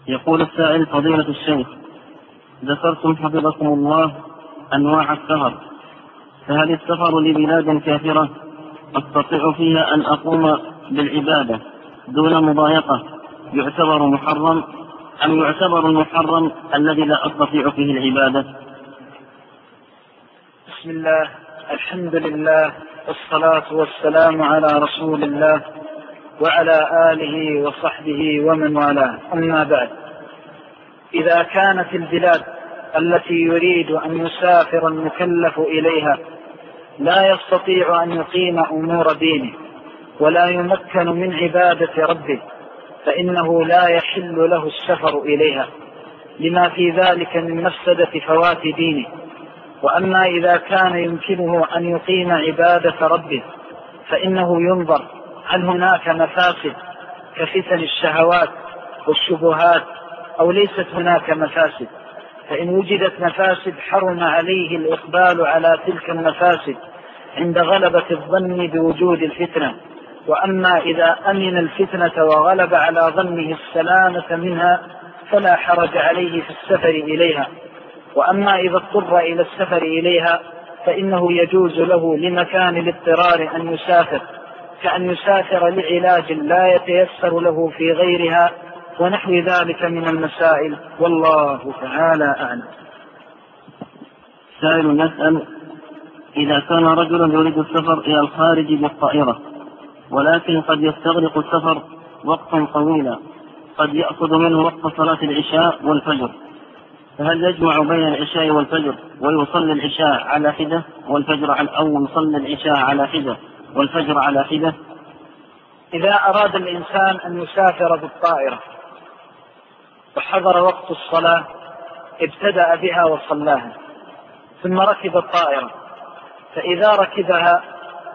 يقول السائل: فضيلة الشيخ، ذكرتم حفظكم الله أنواع السفر، فهل السفر لبلاد كافرة أستطيع فيها أن أقوم بالعبادة دون مضايقة يعتبر محرم، أم يعتبر المحرم الذي لا أستطيع فيه العبادة؟ بسم الله، الحمد لله، والصلاة والسلام على رسول الله وعلى آله وصحبه ومن والاه، أما بعد. إذا كانت البلاد التي يريد أن يسافر المكلف إليها لا يستطيع أن يقيم أمور دينه ولا يمكن من عبادة ربه، فإنه لا يحل له السفر إليها لما في ذلك من مفسدة فوات دينه. وأما إذا كان يمكنه أن يقيم عبادة ربه فإنه ينظر هل هناك مفاسد كفتن الشهوات والشبهات أو ليست هناك مفاسد. فإن وجدت مفاسد حرم عليه الإقبال على تلك المفاسد عند غلبة الظن بوجود الفتنة. وأما إذا أمن الفتنة وغلب على ظنه السلامة منها فلا حرج عليه في السفر إليها. وأما إذا اضطر إلى السفر إليها فإنه يجوز له لمكان الاضطرار أن يسافر، كأن يسافر لعلاج لا يتيسر له في غيرها ونحو ذلك من المسائل، والله تعالى أعلم. سائل يسأل: إذا كان رجل يريد السفر إلى الخارج بالطائرة ولكن قد يستغرق السفر وقتا طويلا، قد يأخذ منه وقت صلاة العشاء والفجر، فهل يجمع بين العشاء والفجر ويصلي العشاء على حدة والفجر أو يصلي العشاء على حدة والفجر على حدة؟ إذا أراد الإنسان أن يسافر بالطائرة وحضر وقت الصلاة ابتدأ بها وصلاها، ثم ركب الطائرة، فإذا ركبها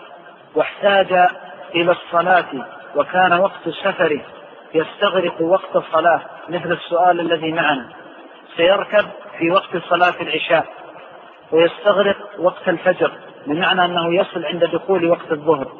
واحتاج إلى الصلاة وكان وقت سفره يستغرق وقت الصلاة مثل السؤال الذي معنا، سيركب في وقت صلاة العشاء ويستغرق وقت الفجر، بمعنى أنه يصل عند دخول وقت الظهر،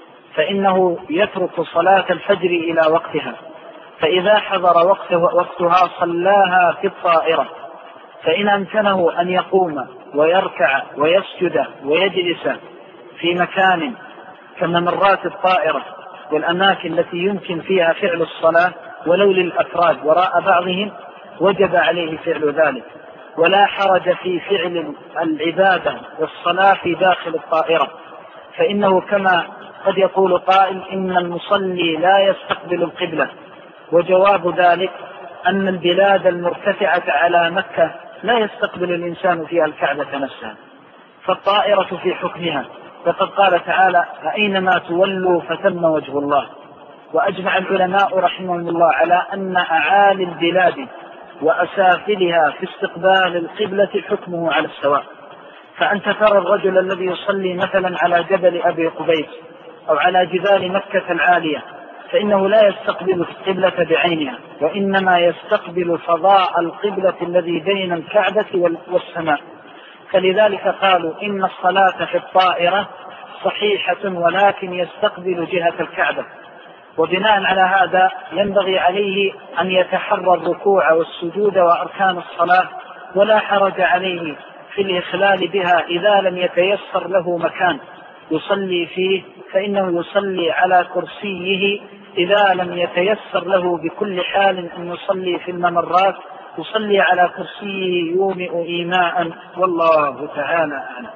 فإنه يترك صلاة الفجر إلى وقتها. فإذا حضر وقتها صلاها في الطائرة. فإن أمكنه أن يقوم ويركع ويسجد ويجلس في مكان كممرات الطائرة والأماكن التي يمكن فيها فعل الصلاة ولو للأفراد وراء بعضهم، وجب عليه فعل ذلك، ولا حرج في فعل العبادة والصلاة في داخل الطائرة. فإنه كما قد يقول قائل إن المصلي لا يستقبل القبلة، وجواب ذلك أن البلاد المرتفعة على مكة لا يستقبل الإنسان فيها الكعبة نفسها، فالطائرة في حكمها، وقد قال تعالى: فأينما تولوا فثم وجه الله. وأجمع العلماء رحمهم الله على أن أعالي البلاد وأسافلها في استقبال القبلة حكمه على السواء. فأنت ترى الرجل الذي يصلي مثلا على جبل أبي قبيس أو على جبال مكة العالية، فإنه لا يستقبل القبلة بعينها، وإنما يستقبل فضاء القبلة الذي بين الكعبة والسماء. فلذلك قالوا إن الصلاة في الطائرة صحيحة ولكن يستقبل جهة الكعبة. وبناء على هذا ينبغي عليه أن يتحرى الركوع والسجود وأركان الصلاة، ولا حرج عليه في الإخلال بها إذا لم يتيسر له مكان يصلي فيه، فإنه يصلي على كرسيه. إذا لم يتيسر له بكل حال أن يصلي في الممرات يصلي على كرسيه يومئ إيماء، والله تعالى أعلم.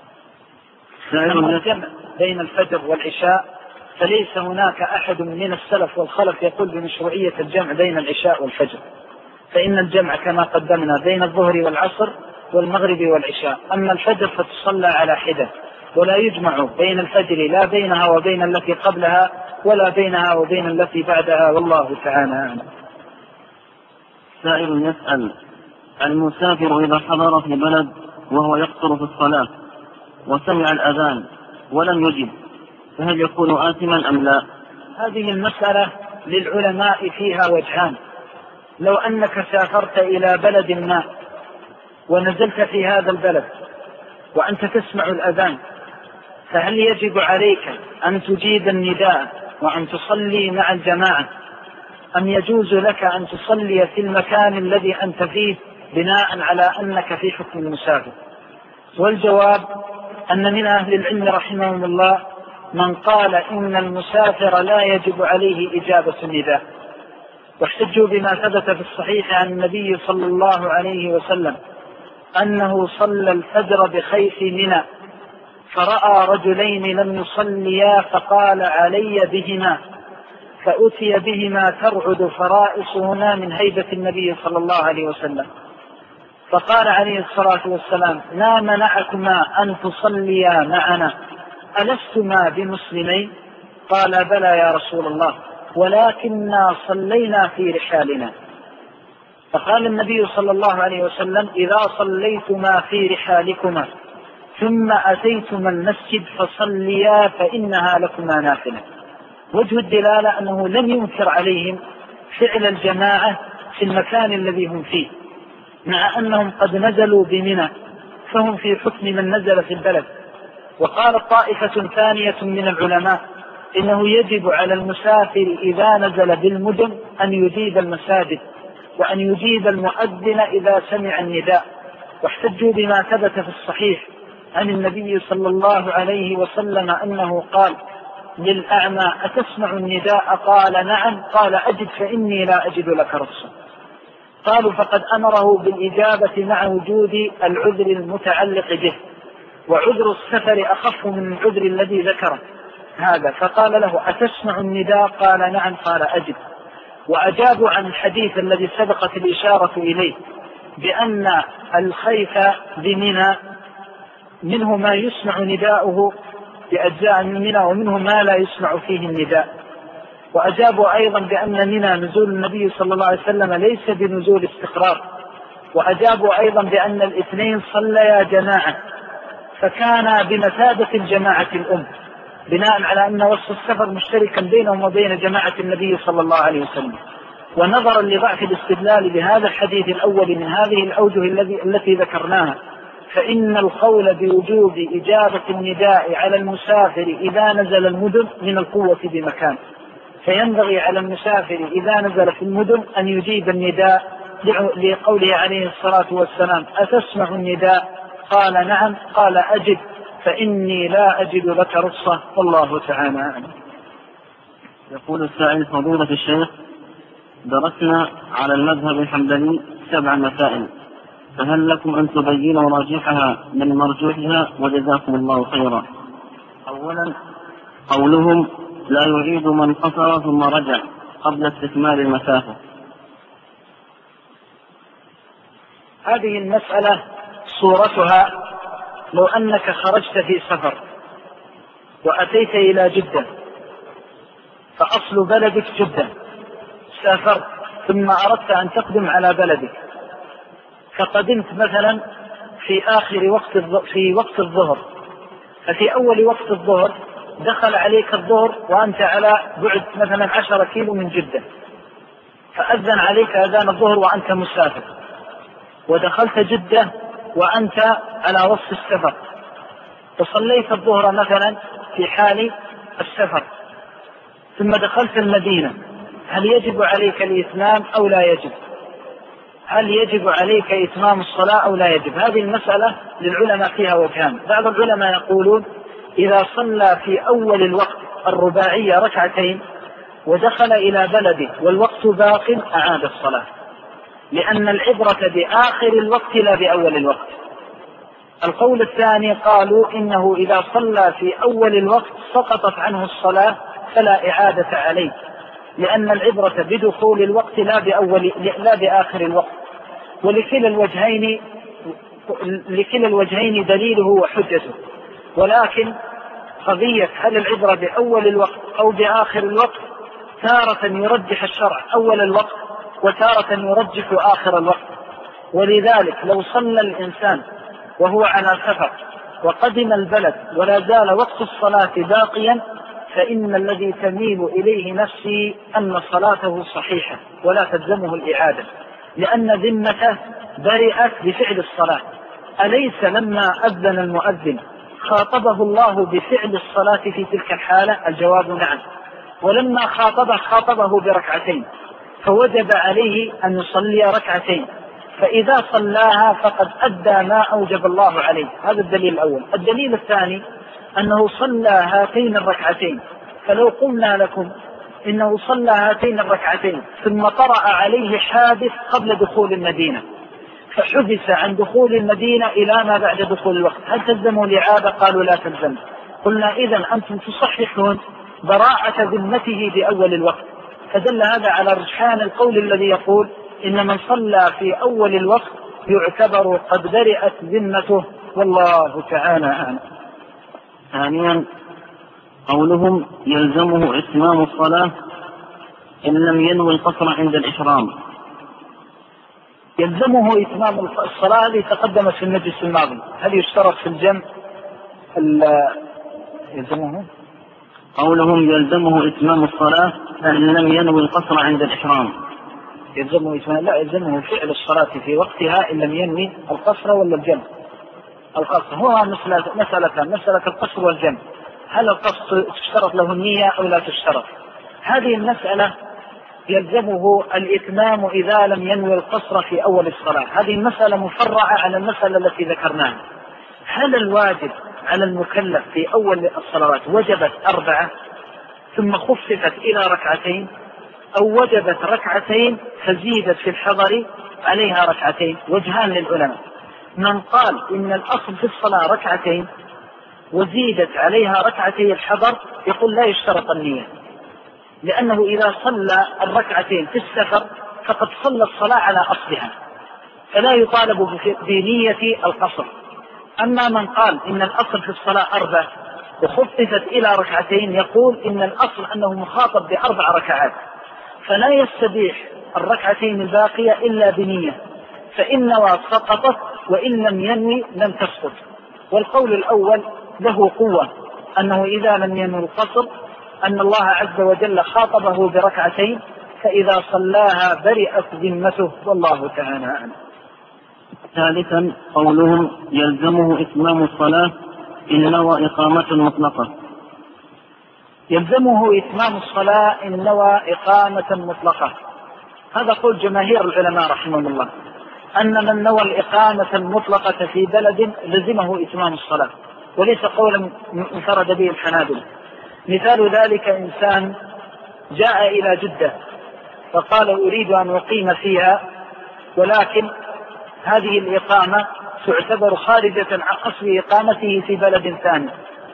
الجمع بين الفجر والعشاء فليس هناك أحد من السلف والخلف يقول بمشروعية الجمع بين العشاء والفجر، فإن الجمع كما قدمنا بين الظهر والعصر والمغرب والعشاء. أما الفجر فتصلى على حدة، ولا يجمع بين الفجر لا بينها وبين التي قبلها ولا بينها وبين التي بعدها، والله تعالى أعلم. سائل يسأل: المسافر إذا حضر في بلد وهو يقصر في الصلاة وسمع الأذان ولم يجب، فهل يكون آثما أم لا؟ هذه المسألة للعلماء فيها وجهان. لو أنك سافرت إلى بلد ما ونزلت في هذا البلد وأنت تسمع الأذان، فهل يجب عليك أن تجيب النداء وأن تصلي مع الجماعة، أم يجوز لك أن تصلي في المكان الذي أنت فيه بناء على أنك في حكم المسافر؟ والجواب أن من أهل العلم رحمهم الله من قال إن المسافر لا يجب عليه إجابة النداء، واحتجوا بما ثبت في الصحيح عن النبي صلى الله عليه وسلم أنه صلى الفجر بخيف منى فرأى رجلين لم يصليا فقال علي بهما، فأتي بهما ترعد فرائصهما من هيبة النبي صلى الله عليه وسلم، فقال عليه الصلاة والسلام ما منعكما أن تصليا معنا؟ ألستما بمسلمين؟ قال بلى يا رسول الله، ولكننا صلينا في رحالنا. فقال النبي صلى الله عليه وسلم إذا صليتما في رحالكما ثم أتيتما المسجد فصليا فإنها لكما نافلة. وجه الدلالة أنه لم ينكر عليهم فعل الجماعة في المكان الذي هم فيه، مع أنهم قد نزلوا بمنى فهم في حكم من نزل في البلد. وقال طائفة ثانية من العلماء إنه يجب على المسافر إذا نزل بالمدن أن يجيب المساجد وأن يجيب المؤذن إذا سمع النداء، واحتجوا بما ثبت في الصحيح عن النبي صلى الله عليه وسلم أنه قال للأعمى أتسمع النداء؟ قال نعم، قال أجد فإني لا أجد لك رخصة. قالوا فقد أمره بالإجابة مع وجود العذر المتعلق به، وعذر السفر أخف من العذر الذي ذكره هذا، فقال له أتسمع النداء؟ قال نعم، قال أجد. وأجابوا عن الحديث الذي سبقت الإشارة إليه بأن الخيف بمنى منه ما يسمع نداؤه بأجزاء من منى ومنه ما لا يسمع فيه النداء. وأجابوا أيضا بأن منى نزول النبي صلى الله عليه وسلم ليس بنزول استقرار. وأجابوا أيضا بأن الاثنين صليا جماعة فكان بمثابة الجماعة الأم، بناء على أن وصف السفر مشتركا بينهم وبين جماعة النبي صلى الله عليه وسلم. ونظرا لضعف الاستدلال بهذا الحديث الأول من هذه الأوجه التي ذكرناها، فإن القول بوجوب إجابة النداء على المسافر إذا نزل المدن من القوة بمكان، فينبغي على المسافر إذا نزل في المدن أن يجيب النداء لقوله عليه الصلاة والسلام أتسمع النداء؟ قال نعم، قال أجد فإني لا أجد لك رخصة، والله تعالى أعلم. يقول السائل فضيلة الشيخ درسنا على المذهب الحنبلي 7 مسائل، فهل لكم أن تبينوا راجحها من مرجوحها وجزاكم الله خيرا؟ أولا قولهم لا يعيد من قصر ثم رجع قبل استكمال المسافة. هذه المسألة صورتها لو أنك خرجت في سفر وأتيت إلى جدة، فأصل بلدك جدة، سافرت ثم أردت أن تقدم على بلدك، فقدمت مثلا في وقت الظهر، ففي أول وقت الظهر دخل عليك الظهر وأنت على بعد مثلا 10 كيلو من جدة، فأذن عليك أذان الظهر وأنت مسافر، ودخلت جدة وأنت على وصف السفر، فصليت الظهر مثلا في حال السفر، ثم دخلت المدينة، هل يجب عليك الإتمام أو لا يجب؟ هل يجب عليك إتمام الصلاة أو لا يجب؟ هذه المسألة للعلماء فيها وجهان. بعض العلماء يقولون إذا صلى في أول الوقت الرباعية 2 ودخل إلى بلده والوقت باق أعاد الصلاة، لأن العبرة بآخر الوقت لا بأول الوقت. القول الثاني قالوا إنه إذا صلى في أول الوقت سقطت عنه الصلاة فلا إعادة عليه، لأن العبرة بدخول الوقت لا بآخر الوقت. ولكلا الوجهين دليله وحجته، ولكن قضية هل العبرة بأول الوقت أو بآخر الوقت تارة يرجح الشرع أول الوقت وتارة يرجح آخر الوقت. ولذلك لو صلى الإنسان وهو على سفر وقدم البلد ولا زال وقت الصلاة باقيا، فإن الذي تميل إليه نفسي أن صلاته صحيحة ولا تلزمه الإعادة، لأن ذمته برئت بفعل الصلاة. أليس لما أذن المؤذن خاطبه الله بفعل الصلاة في تلك الحالة؟ الجواب نعم. ولما خاطبه ب2، فوجب عليه أن يصلي ركعتين، فإذا صلاها فقد أدى ما أوجب الله عليه. هذا الدليل الأول. الدليل الثاني أنه صلى هاتين الركعتين، فلو قلنا لكم إنه صلى هاتين الركعتين ثم طرأ عليه حادث قبل دخول المدينة فحدث عن دخول المدينة إلى ما بعد دخول الوقت، هل تلزموا الإعادة؟ قالوا لا تلزم. قلنا إذن أنتم تصححون براءة ذمته بأول الوقت، فدل هذا على رجحان القول الذي يقول إن من صلى في أول الوقت يعتبر قد برئت ذمته، والله تعالى أعلم. ثانيا قولهم يلزمه إتمام الصلاة إن لم ينوي القصر عند الإحرام. يلزمه إتمام الصلاة التي تقدمت في المجلس الماضي، هل يشترط في الجمع يلزمه؟ قولهم يلزمه إتمام الصلاة إن لم ينوي القصر عند الإحرام. يلزمه إتمام، لا، يلزمه فعل الصلاة في وقتها إن لم ينوي القصر ولا الجمع. القصر هو مسألة القصر والجمع، هل القصر تشترط له النية أو لا تشترط؟ هذه المسألة يلزمه الإتمام إذا لم ينوي القصر في أول الصلاة. هذه المسألة مفرعة على المسألة التي ذكرناها. هل الواجب على المكلف في أول الصلوات وجبت 4 ثم خففت إلى 2 أو وجبت 2 فزيدت في الحضر عليها 2؟ وجهان للعلماء. من قال إن الأصل في الصلاة 2 وزيدت عليها 2 الحضر يقول لا يشترط النية، لأنه إذا صلى 2 في السفر فقد صلى الصلاة على أصلها فلا يطالب بنية القصر. أما من قال إن الأصل في الصلاة 4 وخففت إلى 2 يقول إن الأصل أنه مخاطب ب4 ركعات، فلا يستبيح 2 الباقية إلا بنية، فإن نوى سقطت وإن لم ينوي لم تسقط. والقول الأول له قوة، أنه إذا لم ينوي القصر أن الله عز وجل خاطبه ب2 فإذا صلاها برئت ذمته، والله تعالى أعلم. ثالثا قولهم يلزمه إتمام الصلاة إن نوى إقامة مطلقة. يلزمه إتمام الصلاة إن نوى إقامة مطلقة، هذا قول جماهير العلماء رحمهم الله، أن من نوى الإقامة المطلقة في بلد لزمه إتمام الصلاة، وليس قولا انفرد به الحنابلة. مثال ذلك إنسان جاء إلى جدة فقال أريد أن أقيم فيها، ولكن هذه الإقامة تعتبر خارجة عن أصل إقامته في بلد ثاني،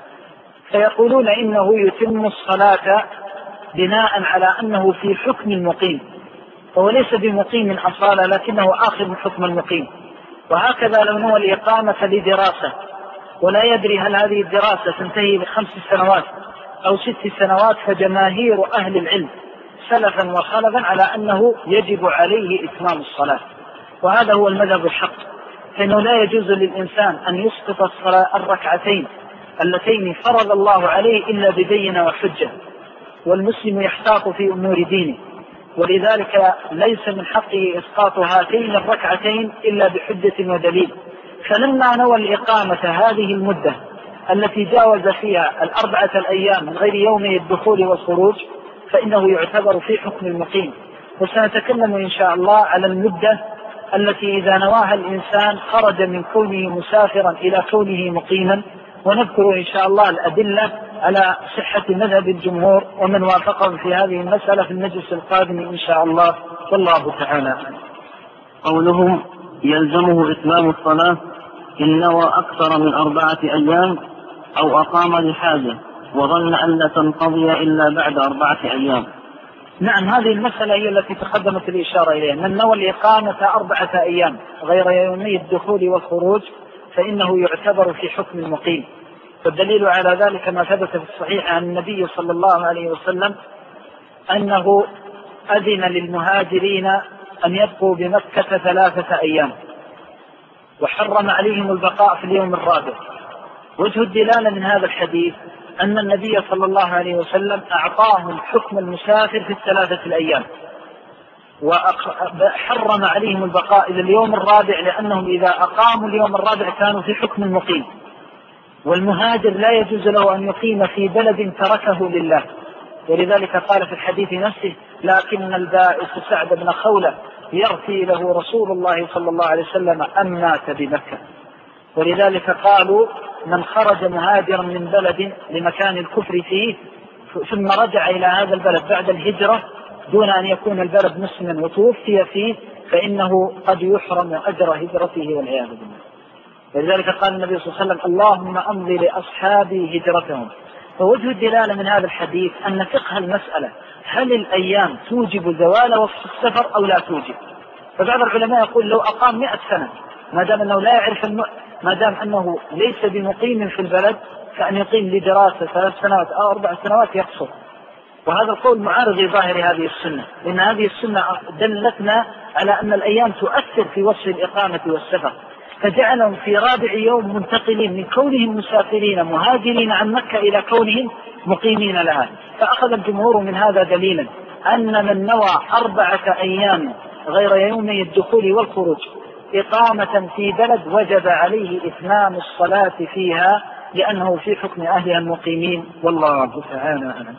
فيقولون إنه يتم الصلاة بناء على أنه في حكم المقيم، فهو ليس بمقيم أصالة لكنه آخذ من حكم المقيم. وهكذا لو نوى الإقامة لدراسة ولا يدري هل هذه الدراسة تنتهي ب5 سنوات أو 6 سنوات، فجماهير أهل العلم سلفا وخلفا على أنه يجب عليه إتمام الصلاة، وهذا هو المذهب الحق، فإنه لا يجوز للإنسان أن يسقط الصلاة 2 اللتين فرض الله عليه إلا ببينة وحجة، والمسلم يحتاط في أمور دينه، ولذلك ليس من حقه إسقاط هاتين 2 إلا بحجة ودليل. فلما نوى الإقامة هذه المدة التي جاوز فيها 4 الأيام من غير يومي الدخول والخروج فإنه يعتبر في حكم المقيم. وسنتكلم إن شاء الله على المدة التي إذا نواها الإنسان خرج من كونه مسافرا إلى كونه مقيما، ونذكر إن شاء الله الأدلة على صحة مذهب الجمهور ومن وافقهم في هذه المسألة في المجلس القادم إن شاء الله، والله تعالى. قولهم يلزمه إتمام الصلاة إن نوى أكثر من 4 أيام أو أقام لحاجة وظن أن لا تنقضي إلا بعد 4 أيام. نعم، هذه المسألة هي التي تقدمت الإشارة إليها، من نوى الإقامة 4 أيام غير يومي الدخول والخروج فإنه يعتبر في حكم المقيم. والدليل على ذلك ما ثبت في الصحيح عن النبي صلى الله عليه وسلم أنه أذن للمهاجرين أن يبقوا بمكة 3 أيام وحرم عليهم البقاء في اليوم الرابع. وجه الدلالة من هذا الحديث أن النبي صلى الله عليه وسلم أعطاهم حكم المسافر في 3 الأيام وحرم عليهم البقاء إلى اليوم الرابع، لأنهم إذا أقاموا اليوم الرابع كانوا في حكم المقيم، والمهاجر لا يجوز له أن يقيم في بلد تركه لله، ولذلك قال في الحديث نفسه لكن البائس سعد بن خولة يرثي له رسول الله صلى الله عليه وسلم أن مات بمكة. ولذلك قالوا من خرج مهاجرا من بلد لمكان الكفر فيه ثم رجع إلى هذا البلد بعد الهجرة دون أن يكون البلد مسلما وتوفي فيه فإنه قد يحرم أجر هجرته والعياذ بالله. ولذلك قال النبي صلى الله عليه وسلم اللهم أمضي لأصحابي هجرتهم. فوجه الدلالة من هذا الحديث أن فقه المسألة هل الأيام توجب زوال وصف السفر أو لا توجب. فبعض العلماء يقول لو أقام 100 سنة ما دام أنه لا يعرف ما دام أنه ليس بمقيم في البلد فأن يقيم لدراسة 3 سنوات أو 4 سنوات يقصر. وهذا القول معارض لظاهر هذه السنة، لأن هذه السنة دلتنا على أن الأيام تؤثر في وصف الإقامة والسفر، فجعلهم في رابع يوم منتقلين من كونهم مسافرين مهاجرين عن مكة إلى كونهم مقيمين لها. فأخذ الجمهور من هذا دليلا أن من نوى 4 أيام غير يومي الدخول والخروج إقامة في بلد وجب عليه إتمام الصلاة فيها لأنه في حكم أهلها المقيمين. والله تعالى أعلم.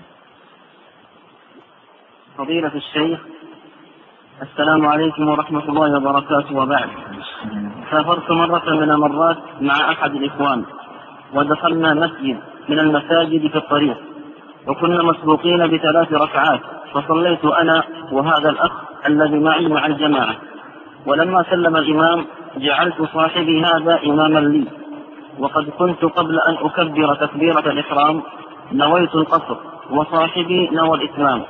فضيلة الشيخ، السلام عليكم ورحمة الله وبركاته. وبعد، سافرت مرة من المرات مع أحد الإخوان ودخلنا مسجد من المساجد في الطريق وكنا مسبوقين ب3 ركعات، فصليت أنا وهذا الأخ الذي معي مع الجماعة، ولما سلم الإمام جعلت صاحبي هذا إماما لي، وقد كنت قبل أن أكبر تكبيرة الإحرام نويت القصر وصاحبي نوى الإتمام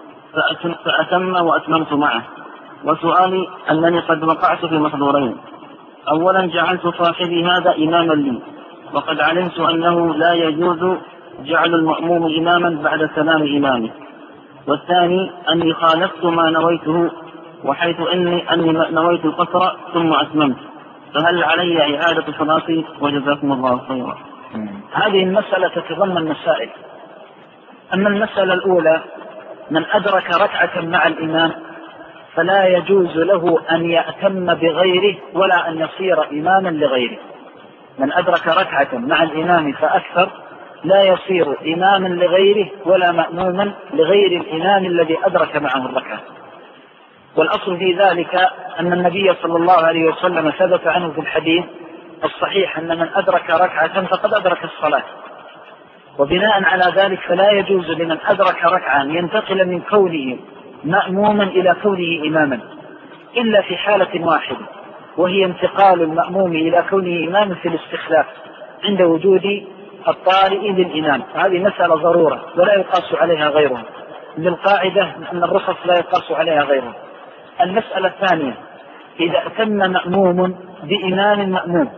فأتم وأتممت معه. وسؤالي أنني قد وقعت في محظورين: أولا جعلت صاحبي هذا إماما لي وقد علمت أنه لا يجوز جعل المأموم إماما بعد سلام إمامه، والثاني أني خالفت ما نويته وحيث أني نويت القصر ثم أتممت، فهل علي إعادة صلاتي؟ وجزاكم الله خيرا. هذه المسألة تتضمن مسائل. أما المسألة الأولى من أدرك ركعة مع الإمام فلا يجوز له أن يأتم بغيره ولا أن يصير إماما لغيره. من أدرك ركعة مع الإمام فأكثر لا يصير إماما لغيره ولا مأموما لغير الإمام الذي أدرك معه الركعة. والأصل في ذلك أن النبي صلى الله عليه وسلم ثبت عنه في الحديث الصحيح أن من أدرك ركعة فقد أدرك الصلاة. وبناء على ذلك فلا يجوز لمن أدرك ركعة ينتقل من كونه مأموما إلى كونه إماما إلا في حالة واحدة، وهي انتقال المأموم إلى كونه إماما في الاستخلاف عند وجود الطارئ للإمام. هذه مسألة ضرورة ولا يقاس عليها غيرها، للقاعدة أن الرخص لا يقاس عليها غيرها. المسألة الثانية إذا أتم مأموم بإمام مأموم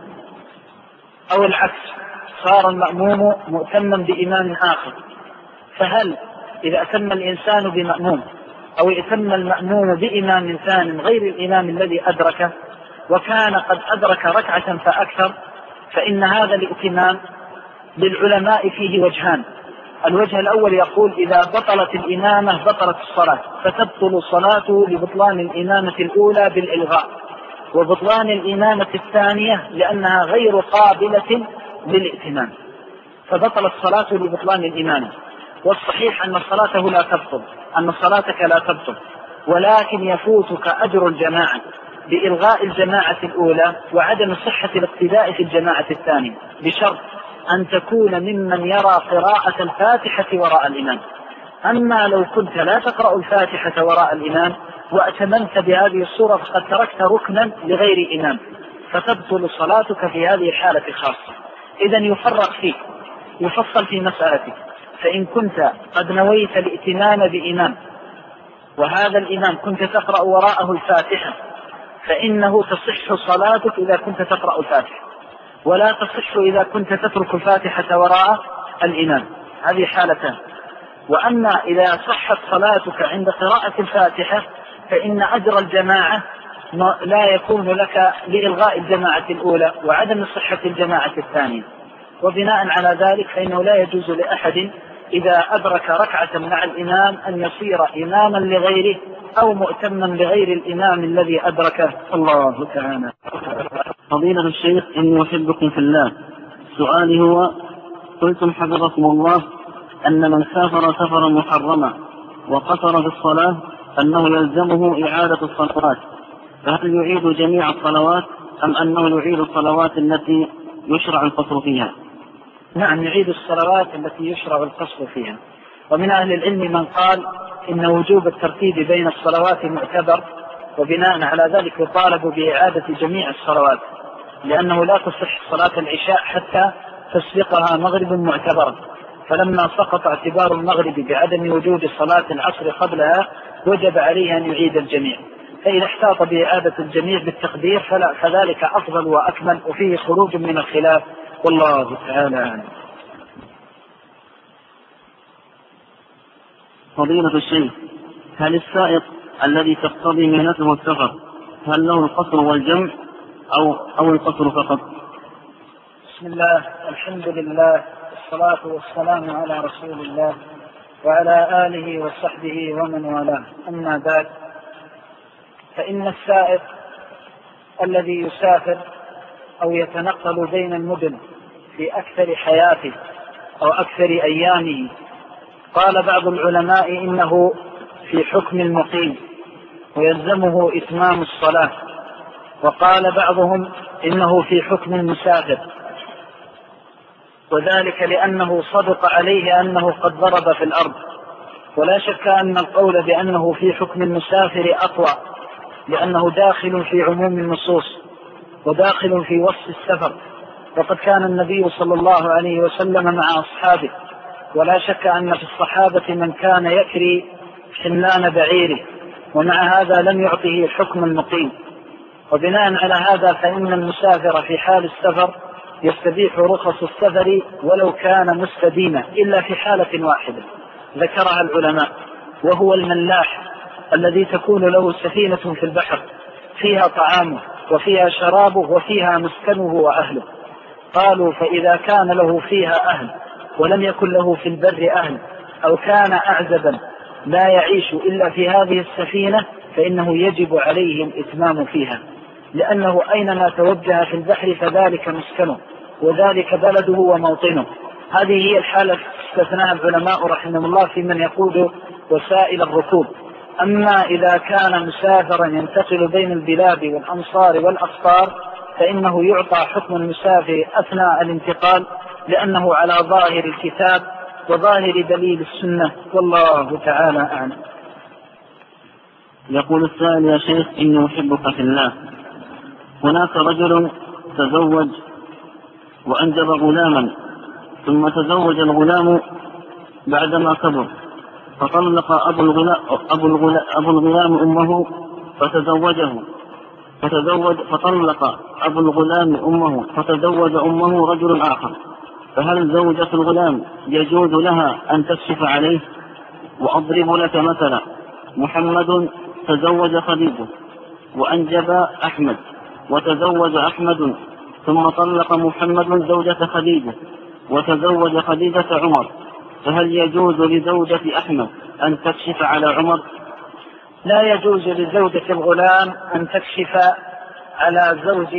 أو العكس صار المأموم مؤتما بإمام آخر، فهل إذا أتم الإنسان بمأموم أو يتم المأموم بإمام ثاني غير الإمام الذي أدركه وكان قد أدرك ركعة فأكثر فإن هذا الائتمام للعلماء فيه وجهان. الوجه الأول يقول إذا بطلت الإمامة بطلت الصلاة، فتبطل صلاته لبطلان الإمامة الأولى بالإلغاء، وبطلان الإمامة الثانية لأنها غير قابلة للائتمام، فبطلت صلاته لبطلان الإمامة. والصحيح أن صلاته لا تبطل، أن صلاتك لا تبطل، ولكن يفوتك أجر الجماعة بإلغاء الجماعة الأولى وعدم صحة الاقتداء في الجماعة الثانية، بشرط أن تكون ممن يرى قراءة الفاتحة وراء الإمام. أما لو كنت لا تقرأ الفاتحة وراء الإمام وأتممت بهذه الصورة فقد تركت ركنا لغير إمام، فتبطل صلاتك في هذه الحالة خاصة. إذن يفرق فيك، يفصل في مسألتك. فإن كنت قد نويت الائتمام بإمام وهذا الإمام كنت تقرأ وراءه الفاتحة فإنه تصح صلاتك إذا كنت تقرأ الفاتحة، ولا تصح إذا كنت تترك الفاتحة وراء الإمام. هذه حالتان. وأما إذا صحت صلاتك عند قراءة الفاتحة فإن أجر الجماعة لا يكون لك لإلغاء الجماعة الأولى وعدم صحة الجماعة الثانية. وبناء على ذلك فإنه لا يجوز لأحد إذا أدرك ركعة مع الإمام أن يصير إماما لغيره أو مؤتما بغير الإمام الذي أدركه. الله تعالى. فضيلة الشيخ، إني أحبكم في الله. سؤالي هو: قلتم حفظكم الله أن من سافر سفرا محرما وقصر في الصلاة أنه يلزمه إعادة الصلوات، فهل يعيد جميع الصلوات أم أنه يعيد الصلوات التي يشرع القصر فيها؟ نعم، يعيد الصلوات التي يشرع القصر فيها. ومن أهل العلم من قال إن وجوب الترتيب بين الصلوات معتبر، وبناء على ذلك يطالب بإعادة جميع الصلوات، لأنه لا تصح صلاة العشاء حتى تسبقها مغرب معتبرا، فلما سقط اعتبار المغرب بعدم وجود صلاة العصر قبلها وجب عليه أن يعيد الجميع، فإذا احتاط بإعادة الجميع بالتقدير فذلك أفضل وأكمل، وفيه خروج من الخلاف، والله تعالى أعلم. فضيلة الشيخ، هل السائق الذي تقتضي مهنته السفر هل له القصر والجمع أو القصر فقط؟ بسم الله، الحمد لله، والصلاة والسلام على رسول الله وعلى آله وصحبه ومن والاه، أما بعد، فإن السائق الذي يسافر أو يتنقل بين المدن في أكثر حياته أو أكثر أيامه، قال بعض العلماء إنه في حكم المقيم ويلزمه إتمام الصلاة، وقال بعضهم إنه في حكم المسافر، وذلك لأنه صدق عليه أنه قد ضرب في الأرض. ولا شك أن القول بأنه في حكم المسافر أقوى، لأنه داخل في عموم النصوص وداخل في وصف السفر، وقد كان النبي صلى الله عليه وسلم مع أصحابه، ولا شك أن في الصحابة من كان يكري حملان بعيره، ومع هذا لم يعطه حكم المقيم. وبناء على هذا فإن المسافر في حال السفر يستبيح رخص السفر ولو كان مستديما، إلا في حالة واحدة ذكرها العلماء، وهو الملاح الذي تكون له سفينة في البحر فيها طعامه وفيها شرابه وفيها مسكنه وأهله. قالوا فإذا كان له فيها أهل ولم يكن له في البر أهل، أو كان أعزبا لا يعيش إلا في هذه السفينة، فإنه يجب عليه الإتمام فيها، لأنه أينما توجه في البحر فذلك مسكنه وذلك بلده وموطنه. هذه هي الحالة استثناها العلماء رحمه الله في من يقود وسائل الركوب. أما إذا كان مسافرا ينتقل بين البلاد والأمصار والأقطار فإنه يعطى حكم المسافر أثناء الانتقال، لأنه على ظاهر الكتاب وظاهر دليل السنة، والله تعالى أعلم. يقول السائل: يا شيخ، إني أحبك في الله. هناك رجل تزوج وأنجب غلاما، ثم تزوج الغلام بعدما كبر، فطلق أبو الغلام أمه فطلق أبو الغلام أمه فتزوج أمه رجل آخر، فهل زوجة الغلام يجوز لها أن تكشف عليه؟ وأضرب لك مثلا: محمد تزوج خديجة وأنجب أحمد، وتزوج أحمد، ثم طلق محمد زوجة خديجة وتزوج خديجة عمر، فهل يجوز لزوجة أحمد أن تكشف على عمر؟ لا يجوز لزوجة الغلام أن تكشف على زوج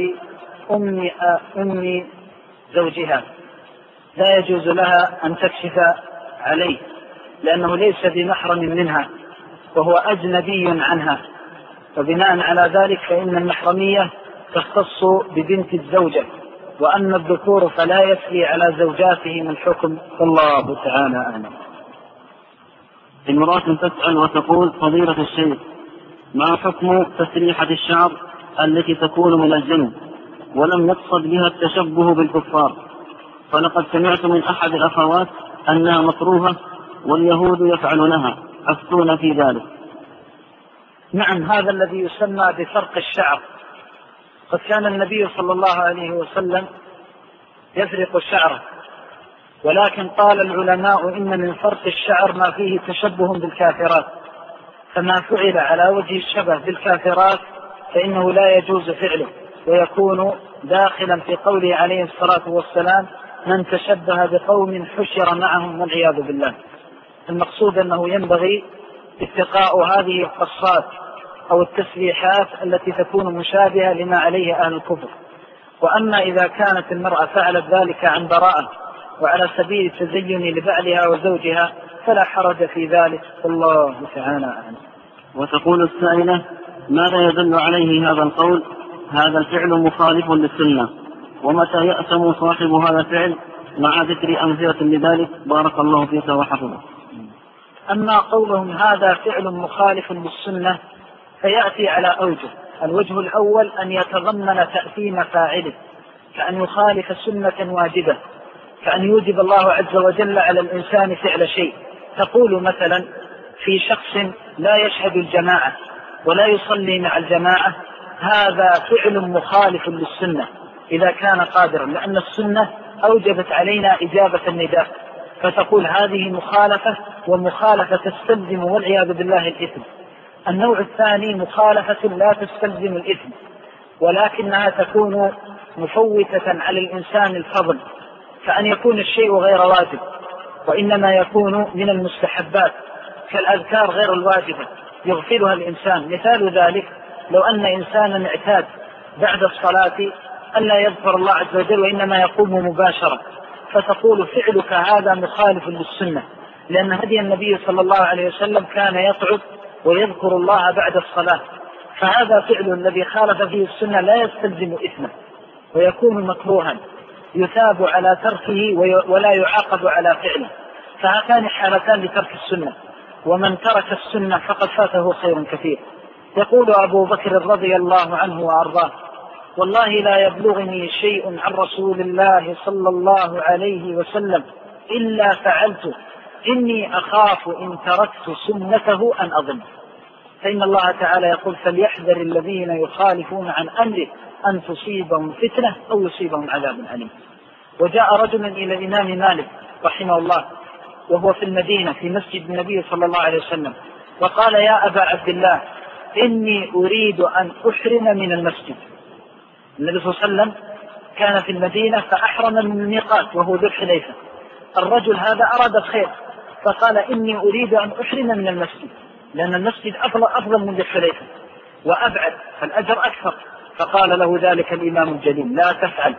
أم زوجها، لا يجوز لها أن تكشف عليه، لأنه ليس بمحرم منها وهو أجنبي عنها، وبناء على ذلك فإن المحرمية تختص ببنت الزوجة، وأما الذكور فلا يسري على زوجاته من حكم، والله تعالى أعلم. امرأة تسأل وتقول: فضيلة الشيخ، ما حكم تسريحة الشعر التي تكون من الجنب ولم يقصد بها التشبه بالكفار؟ فلقد سمعت من أحد الأخوات أنها مكروهة واليهود يفعلونها، أفتون في ذلك. نعم، هذا الذي يسمى بفرق الشعر. قد كان النبي صلى الله عليه وسلم يفرق شعره، ولكن قال العلماء إن من فرق الشعر ما فيه تشبه بالكافرات، فما فعل على وجه الشبه بالكافرات فإنه لا يجوز فعله، ويكون داخلا في قوله عليه الصلاة والسلام: من تشبه بقوم حشر معهم، والعياذ بالله. المقصود أنه ينبغي اتقاء هذه القصات أو التسبيحات التي تكون مشابهة لما عليه أهل الكفر. وأما إذا كانت المرأة فعلت ذلك عن براءة وعلى سبيل التزين لبعلها وزوجها، فلا حرج في ذلك، والله تعالى أعلم. وتقول السائلة: ماذا يدل عليه هذا القول؟ هذا الفعل مخالف للسنة، ومتى يأثم صاحب هذا الفعل؟ مع ذكر أمثلة لذلك، بارك الله فيك وحفظك. أما قولهم هذا فعل مخالف للسنة فيأتي على أوجه. الوجه الأول أن يتضمن تأثيم فاعله، كأن يخالف سنة واجبة، كأن يوجب الله عز وجل على الإنسان فعل شيء. تقول مثلا في شخص لا يشهد الجماعة ولا يصلي مع الجماعة، هذا فعل مخالف للسنة إذا كان قادرا، لأن السنة أوجبت علينا إجابة النداء، فتقول هذه مخالفة، ومخالفة تستلزم والعياذ بالله الإثم. النوع الثاني مخالفة لا تستلزم الإثم، ولكنها تكون مفوتة على الإنسان الفضل، كأن يكون الشيء غير واجب وإنما يكون من المستحبات، كالأذكار غير الواجبة يغفلها الإنسان. مثال ذلك لو أن إنسانا اعتاد بعد الصلاة ألا يذكر الله عز وجل وإنما يقوم مباشرة، فتقول فعلك هذا مخالف للسنة، لأن هدي النبي صلى الله عليه وسلم كان يقعد ويذكر الله بعد الصلاة، فهذا فعل الذي خالف فيه السنة لا يستلزم إثمه ويكون مكروها، يثاب على تركه ولا يعاقب على فعله. فهاتان حالتان لترك السنة، ومن ترك السنة فقد فاته خير كثير. يقول أبو بكر رضي الله عنه وأرضاه: والله لا يبلغني شيء عن رسول الله صلى الله عليه وسلم إلا فعلته، إني أخاف إن تركت سنته أن أضل. فإن الله تعالى يقول: فليحذر الذين يخالفون عن أمره أن تصيبهم فتنة أو يصيبهم عذاب أليم. وجاء رجل إلى الإمام مالك رحمه الله وهو في المدينة في مسجد النبي صلى الله عليه وسلم، وقال: يا أبا عبد الله، إني أريد أن أحرم من المسجد. النبي صلى الله عليه وسلم كان في المدينة فأحرم من الميقات وهو ذو الحليفة. الرجل هذا أراد الخير فقال: إني أريد أن أحرم من المسجد، لأن المسجد أفضل من ذو الحليفة وأبعد فالأجر أكثر. فقال له ذلك الإمام الجليل: لا تفعل،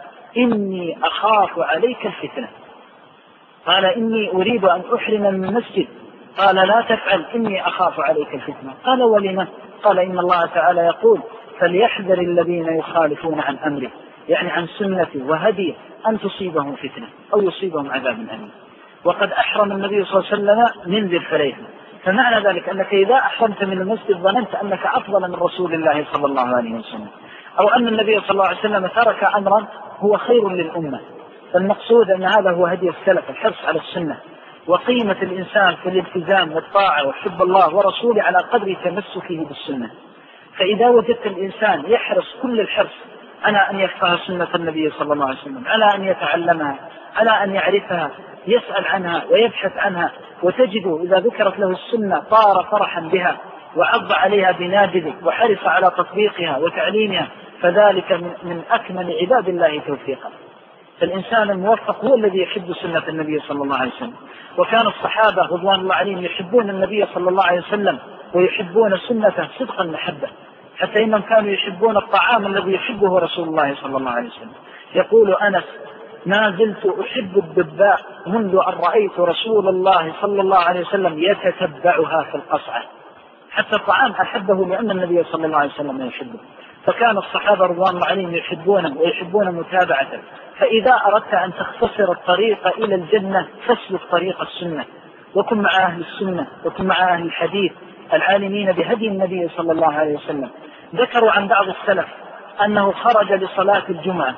إني أخاف عليك الفتنة. قال: إني أريد أن أحرم من المسجد. قال: لا تفعل، إني أخاف عليك الفتنة. قال: ولما؟ قال: إن الله تعالى يقول: فليحذر الذين يخالفون عن أمره، يعني عن سنته وهديه، أن تصيبهم فتنة أو يصيبهم عذاب أليم. وقد أحرم النبي صلى الله عليه وسلم من ذي الحليفة، فمعنى ذلك أنك إذا أحرمت من المسجد ظننت أنك أفضل من رسول الله صلى الله عليه وسلم، أو أن النبي صلى الله عليه وسلم ترك أمرا هو خير للأمة. فالمقصود أن هذا هو هدي السلف، الحرص على السنة وقيمة الإنسان في الالتزام والطاعة وحب الله ورسوله على قدر تمسكه بالسنة. فإذا وجدت الإنسان يحرص كل الحرص على أن يفقه سنة النبي صلى الله عليه وسلم، على أن يتعلمها، على أن يعرفها، يسأل عنها ويبحث عنها، وتجده إذا ذكرت له السنة طار فرحا بها وعض عليها بناجذه وحرص على تطبيقها وتعليمها، فذلك من أكمل عباد الله توفيقا. فالإنسان الموفق هو الذي يحب سنة النبي صلى الله عليه وسلم. وكان الصحابة رضوان الله عليهم يحبون النبي صلى الله عليه وسلم ويحبون سنته صدق المحبة، حتى إنهم كانوا يحبون الطعام الذي يحبه رسول الله صلى الله عليه وسلم. يقول أنس: ما زلت أحب الدباء منذ أن رأيت رسول الله صلى الله عليه وسلم يتتبعها في القصعة. حتى الطعام أحبه لأن النبي صلى الله عليه وسلم يحبه. فكان الصحابة رضوان الله عليهم يحبونه ويحبون متابعته. فإذا أردت أن تختصر الطريق إلى الجنة فاسلك طريق السنة، وكن مع أهل السنة، وكن مع أهل الحديث العالمين بهدي النبي صلى الله عليه وسلم. ذكروا عن بعض السلف أنه خرج لصلاة الجمعة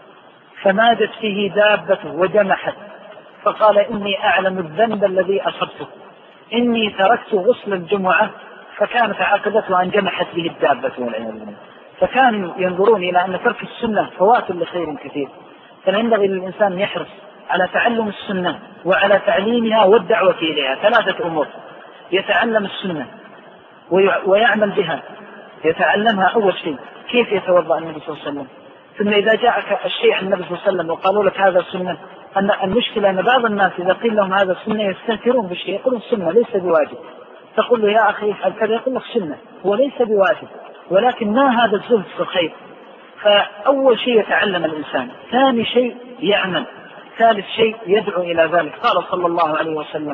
فمادت فيه دابته وجمحت، فقال: إني أعلم الذنب الذي أصبته، إني تركت غسل الجمعة فكانت عاقبته أن جمحت به الدابة والعياذ بالله. فكانوا ينظرون إلى أن ترك السنة فوات لخير كثير. فينبغي للإنسان يحرص على تعلم السنة وعلى تعليمها والدعوة إليها. 3 أمور: يتعلم السنة ويعمل بها. يتعلمها أول شيء كيف يتوضأ النبي صلى الله عليه وسلم، ثم إذا جاءك الشيء عن النبي صلى الله عليه وسلم وقالوا لك هذا السنة، أن المشكلة أن بعض الناس إذا قيل لهم هذا السنة يستنكرون بالشيء، يقولون السنة ليس بواجب. تقول له: يا أخي افعل كذا، يقول لك سنة، هو ليس بواجب، ولكن ما هذا الزهد في الخير. فأول شيء يتعلم الإنسان، ثاني شيء يعمل، ثالث شيء يدعو إلى ذلك. قال صلى الله عليه وسلم: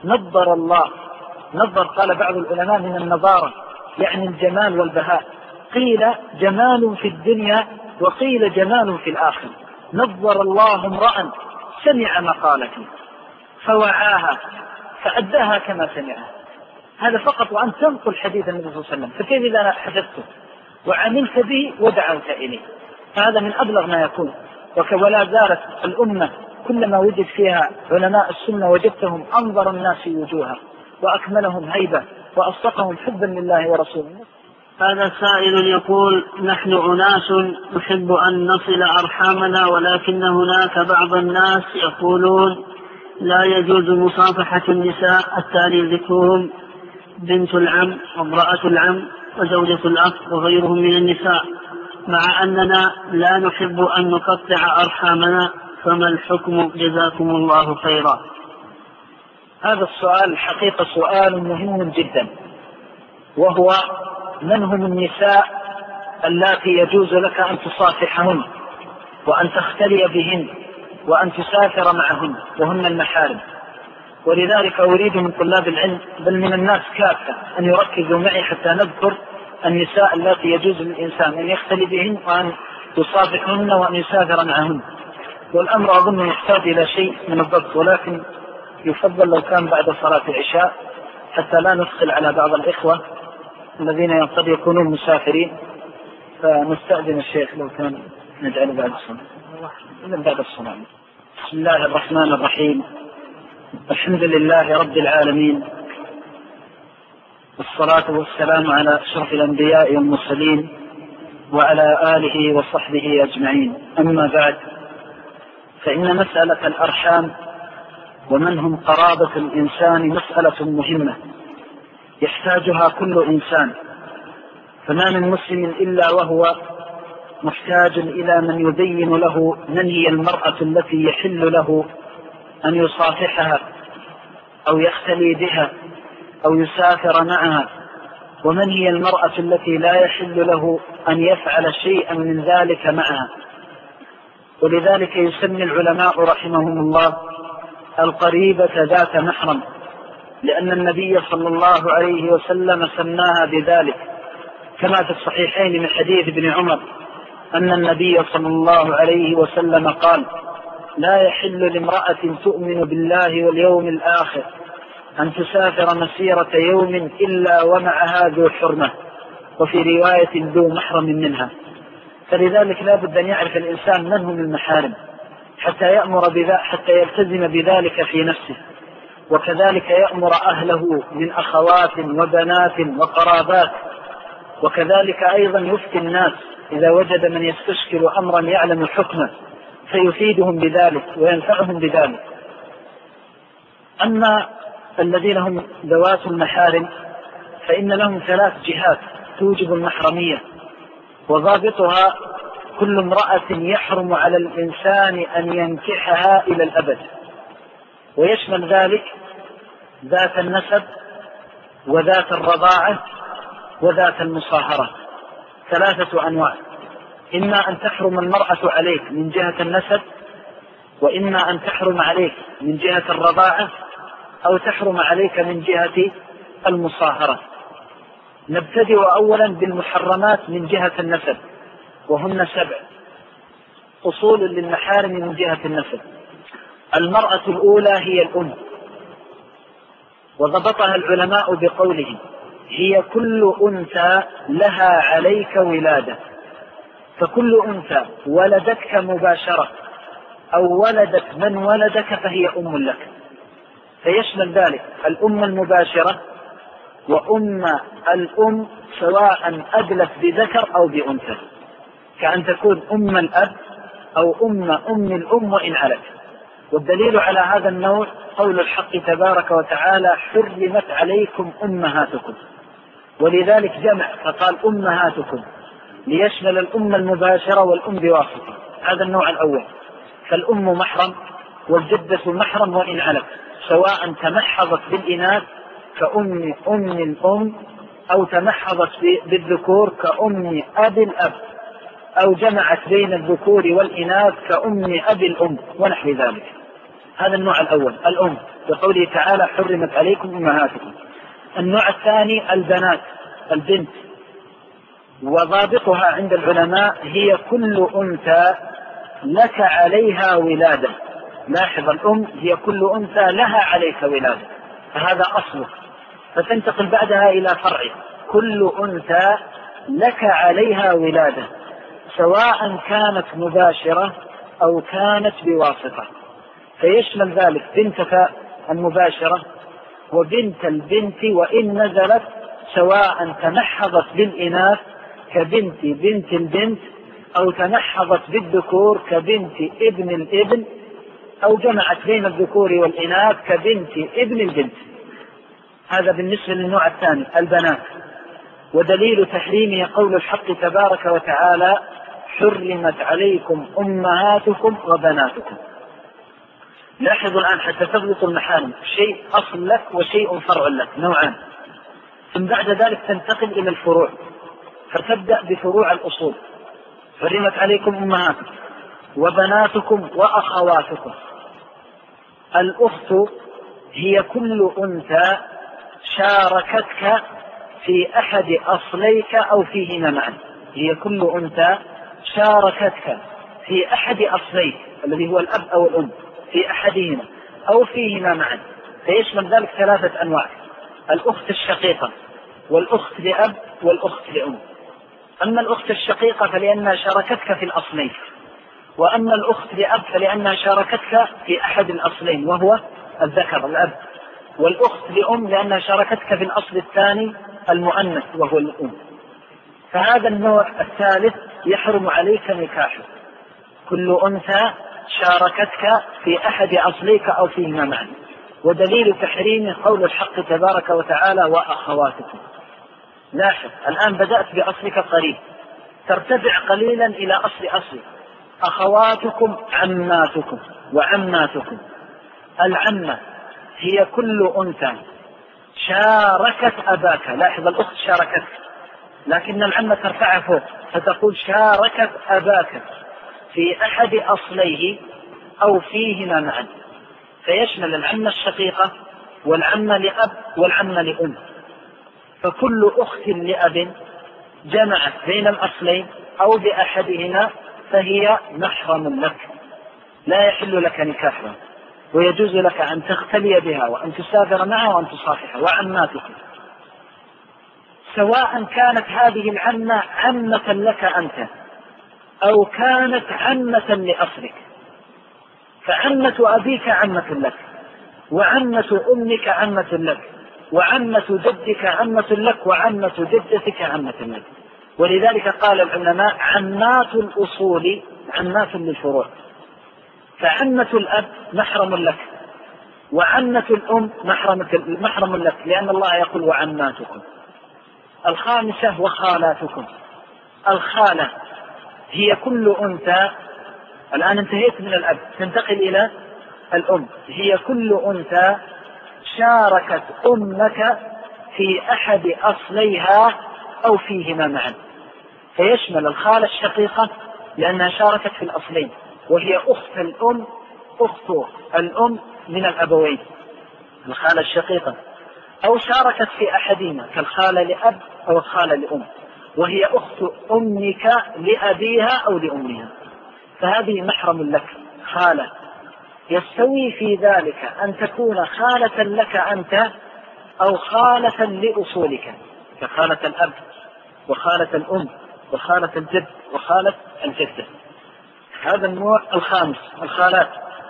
نظر الله. نظر قال بعض العلماء من النظارة يعني الجمال والبهاء، قيل جمال في الدنيا وقيل جمال في الآخرة. نظر الله امرأ سمع مقالتي فوعاها فأداها كما سمعها. هذا فقط وأن تنقل حديث النبي صلى الله عليه وسلم، فكيف إذا أنا حدثته وعملت به ودعوت إليه؟ فهذا من أبلغ ما يكون. ولا زالت الأمة كلما وجد فيها علماء السنة وجدتهم أنظر الناس وجوها وأكملهم هيبة وأصدقهم حبا لله ورسوله. هذا سائل يقول: نحن أناس نحب أن نصل أرحامنا، ولكن هناك بعض الناس يقولون لا يجوز مصافحة النساء التالي ذكرهم بنت العم وامرأة العم وزوجة الأخ وغيرهم من النساء، مع أننا لا نحب أن نقطع أرحامنا، فما الحكم جزاكم الله خيرا؟ هذا السؤال حقيقة سؤال مهم جدا، وهو: من هم النساء اللاتي يجوز لك أن تصافحهن وأن تختلي بهن وأن تسافر معهن وهن المحارم؟ ولذلك أريد من طلاب العلم بل من الناس كافة أن يركزوا معي حتى نذكر النساء التي يجوز للإنسان أن يختلي بهن وأن يصافحهن وأن يسافر معهن. والأمر أظن يحتاج إلى شيء من الضبط، ولكن يفضل لو كان بعد صلاة العشاء حتى لا ندخل على بعض الإخوة الذين قد يكونون مسافرين، فنستأذن الشيخ لو كان نجعله بعد الصلاة. بسم الله الرحمن الرحيم. الحمد لله رب العالمين، والصلاة والسلام على أشرف الأنبياء والمرسلين وعلى آله وصحبه أجمعين. أما بعد، فإن مسألة الأرحام ومن هم قرابة الإنسان مسألة مهمة يحتاجها كل إنسان، فما من مسلم إلا وهو محتاج إلى من يبين له من هي المرأة التي يحل له أن يصافحها أو يختلي بها أو يسافر معها، ومن هي المرأة التي لا يحل له أن يفعل شيئا من ذلك معها. ولذلك يسمي العلماء رحمهم الله القريبة ذات محرم، لأن النبي صلى الله عليه وسلم سماها بذلك، كما في الصحيحين من حديث ابن عمر أن النبي صلى الله عليه وسلم قال: لا يحل لامرأة تؤمن بالله واليوم الآخر أن تسافر مسيرة يوم إلا ومعها ذو حرمة، وفي رواية ذو محرم منها. فلذلك لا بد أن يعرف الإنسان من هم المحارم حتى يلتزم بذلك في نفسه، وكذلك يأمر أهله من أخوات وبنات وقرابات، وكذلك أيضا يفتي الناس إذا وجد من يستشكل أمرا يعلم حكمه فيفيدهم بذلك وينفعهم بذلك. أما الذين هم ذوات المحارم فإن لهم 3 جهات توجب المحرمية، وضابطها كل امرأة يحرم على الإنسان أن ينكحها إلى الأبد، ويشمل ذلك ذات النسب وذات الرضاعة وذات المصاهرة. 3 أنواع: إما أن تحرم المرأة عليك من جهة النسب، وإما أن تحرم عليك من جهة الرضاعة، أو تحرم عليك من جهة المصاهرة. نبتدئ أولا بالمحرمات من جهة النسب، وهن 7 أصول للمحارم من جهة النسب. المرأة الأولى هي الأم، وضبطها العلماء بقوله: هي كل أنثى لها عليك ولادة، فكل أنثى ولدتك مباشرة أو ولدت من ولدك فهي أم لك، فيشمل ذلك الأم المباشرة وأم الأم سواء أدلت بذكر أو بأنثى، كأن تكون أم الأب أو أم الأم وإن علت. والدليل على هذا النوع قول الحق تبارك وتعالى: حرمت عليكم أمهاتكم، ولذلك جمع فقال أمهاتكم ليشمل الأم المباشرة والأم بواسطة. هذا النوع الأول. فالأم محرم والجدة محرم وإن علت، سواء تمحضت بالإناث كأم الأم أو تمحضت بالذكور كأم أبي الأب، أو جمعت بين الذكور والإناث كأم أبي الأم ونحو ذلك. هذا النوع الأول الأم، بقوله تعالى حرمت عليكم أمهاتكم. النوع الثاني البنات، البنت، وضابطها عند العلماء هي كل أنثى لك عليها ولادة. لاحظ، الأم هي كل أنثى لها عليك ولادة، فهذا أصله، فتنتقل بعدها إلى فرعه كل أنثى لك عليها ولادة، سواء كانت مباشرة أو كانت بواسطة، فيشمل ذلك بنتك المباشرة وبنت البنت وإن نزلت، سواء تمحضت بالإناث كبنت بنت البنت، أو تمحضت بالذكور كبنت ابن الابن، أو جمعت بين الذكور والإناث كبنت ابن البنت. هذا بالنسبة للنوع الثاني البنات. ودليل تحريمه قول الحق تبارك وتعالى حرمت عليكم أمهاتكم وبناتكم. لاحظوا الآن حتى تضبط المحارم، شيء أصل لك وشيء فرع لك، نوعان، ثم بعد ذلك تنتقل إلى الفروع، فتبدأ بفروع الأصول. حرمت عليكم أمهاتكم وبناتكم وأخواتكم. الأخت هي كل أنثى شاركتك في أحد أصليك أو فيهما معا. هي كل أنثى شاركتك في أحد أصليك الذي هو الأب أو الأم، في أحدهما أو فيهما معا، فيشمل ذلك ثلاثة أنواع: الأخت الشقيقة والأخت لأب والأخت لأم. أما الأخت الشقيقة فلأنها شاركتك في الأصلين، وأما الأخت لأب فلأنها شاركتك في أحد الأصلين وهو الذكر الأب، والأخت لأم لأنها شاركتك في الأصل الثاني المؤنث وهو الأم. فهذا النوع الثالث يحرم عليك نكاحه، كل أنثى شاركتك في أحد أصليك أو فيهما معا. ودليل تحريمه قول الحق تبارك وتعالى وأخواتكم. لاحظ الآن بدأت بأصلك قريب، ترتفع قليلا إلى أصل أخواتكم عماتكم وعماتكم. العمة هي كل أنثى شاركت أباك. لاحظ الأخت شاركت، لكن العمة ترفعها فوق فتقول شاركت أباك في أحد أصليه أو فيهما معا، فيشمل العمة الشقيقة والعمة لأب والعمة لأم. فكل أخت لأب جمعت بين الأصلين أو بأحدهما فهي محرم لك، لا يحل لك نكاحها، ويجوز لك أن تختلي بها وأن تسافر معها وأن تصافحها. وعماتك سواء كانت هذه العمة عمة لك أنت أو كانت عمة لأصلك، فعمة أبيك عمة لك، وعمة أمك عمة لك، وعمة جدك عمة لك، وعمة جدتك عمة لك. ولذلك قال العلماء عمات الأصول عمات للفروع. فعمة الأب محرم لك، وعمة الأم محرم لك، لأن الله يقول وعماتكم. الخامسة وخالاتكم. الخالة هي كل أنثى، الآن انتهيت من الأب تنتقل إلى الأم، هي كل أنثى شاركت أمك في أحد أصليها أو فيهما معا، فيشمل الخالة الشقيقة لأنها شاركت في الأصلين وهي أخت الأم، أخت الأم من الأبوين الخالة الشقيقة، أو شاركت في أحدهما كالخالة لأب أو الخالة لأم، وهي أخت أمك لأبيها أو لأمها، فهذه محرم لك خالة. يستوي في ذلك أن تكون خالة لك أنت أو خالة لأصولك كخالة الأب وخالة الأم وخالة الجد وخالة الجدة. هذا النوع الخامس الخالات.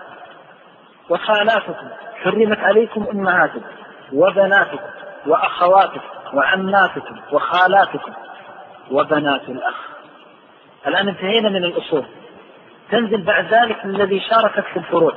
وخالاتكم حرمت عليكم أمهاتكم وبناتكم وأخواتكم وعماتكم وخالاتكم وبنات الأخ. الآن انتهينا من الأصول، تنزل بعد ذلك الذي شاركت في الفروع،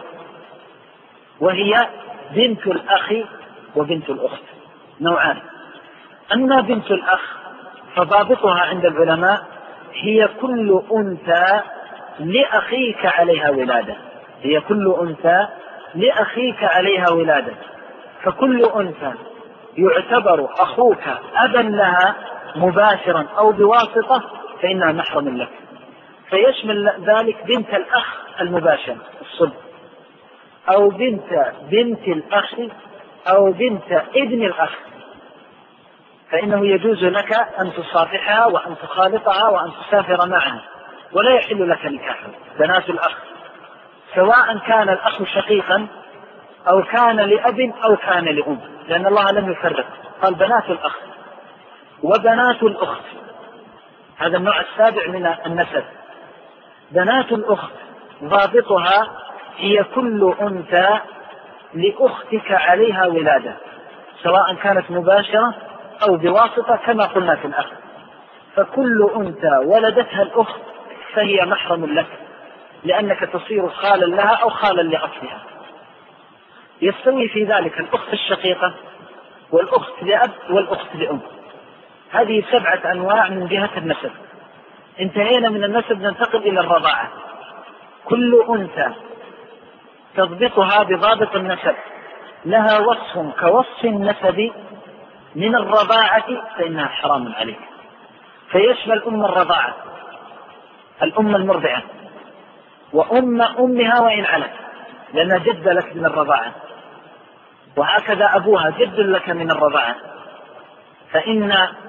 وهي بنت الأخ وبنت الأخت. نوعان. أما بنت الأخ فضابطها عند العلماء هي كل أنثى لأخيك عليها ولادة، هي كل أنثى لأخيك عليها ولادة، فكل أنثى يعتبر أخوك أبا لها مباشرا أو بواسطة فإنها محرم لك، فيشمل ذلك بنت الأخ المباشر الصلب. أو بنت الأخ أو بنت ابن الأخ، فإنه يجوز لك أن تصافحها وأن تخالطها وأن تسافر معها، ولا يحل لك نكاحها. بنات الأخ سواء كان الأخ شقيقا أو كان لأب أو كان لأم، لأن الله لم يفرق، قال بنات الأخ وبنات الأخت. هذا النوع السابع من النسب. بنات الأخت ضابطها هي كل أنثى لأختك عليها ولادة، سواء كانت مباشرة أو بواسطة كما قلنا في الأخ. فكل أنثى ولدتها الأخت فهي محرم لك، لأنك تصير خالا لها أو خالا لأصلها. يستوي في ذلك الأخت الشقيقة والأخت لأب والأخت لأم. هذه 7 أنواع من جهة النسب. انتهينا من النسب، ننتقل إلى الرضاعة. كل أنثى تضبطها بضابط النسب لها وصف كوصف النسب من الرضاعة فإنها حرام عليك، فيشمل أم الرضاعة الأم المرضعة وأم أمها وإن علت، لأنها جد لك من الرضاعة، وهكذا أبوها جد لك من الرضاعة. فإن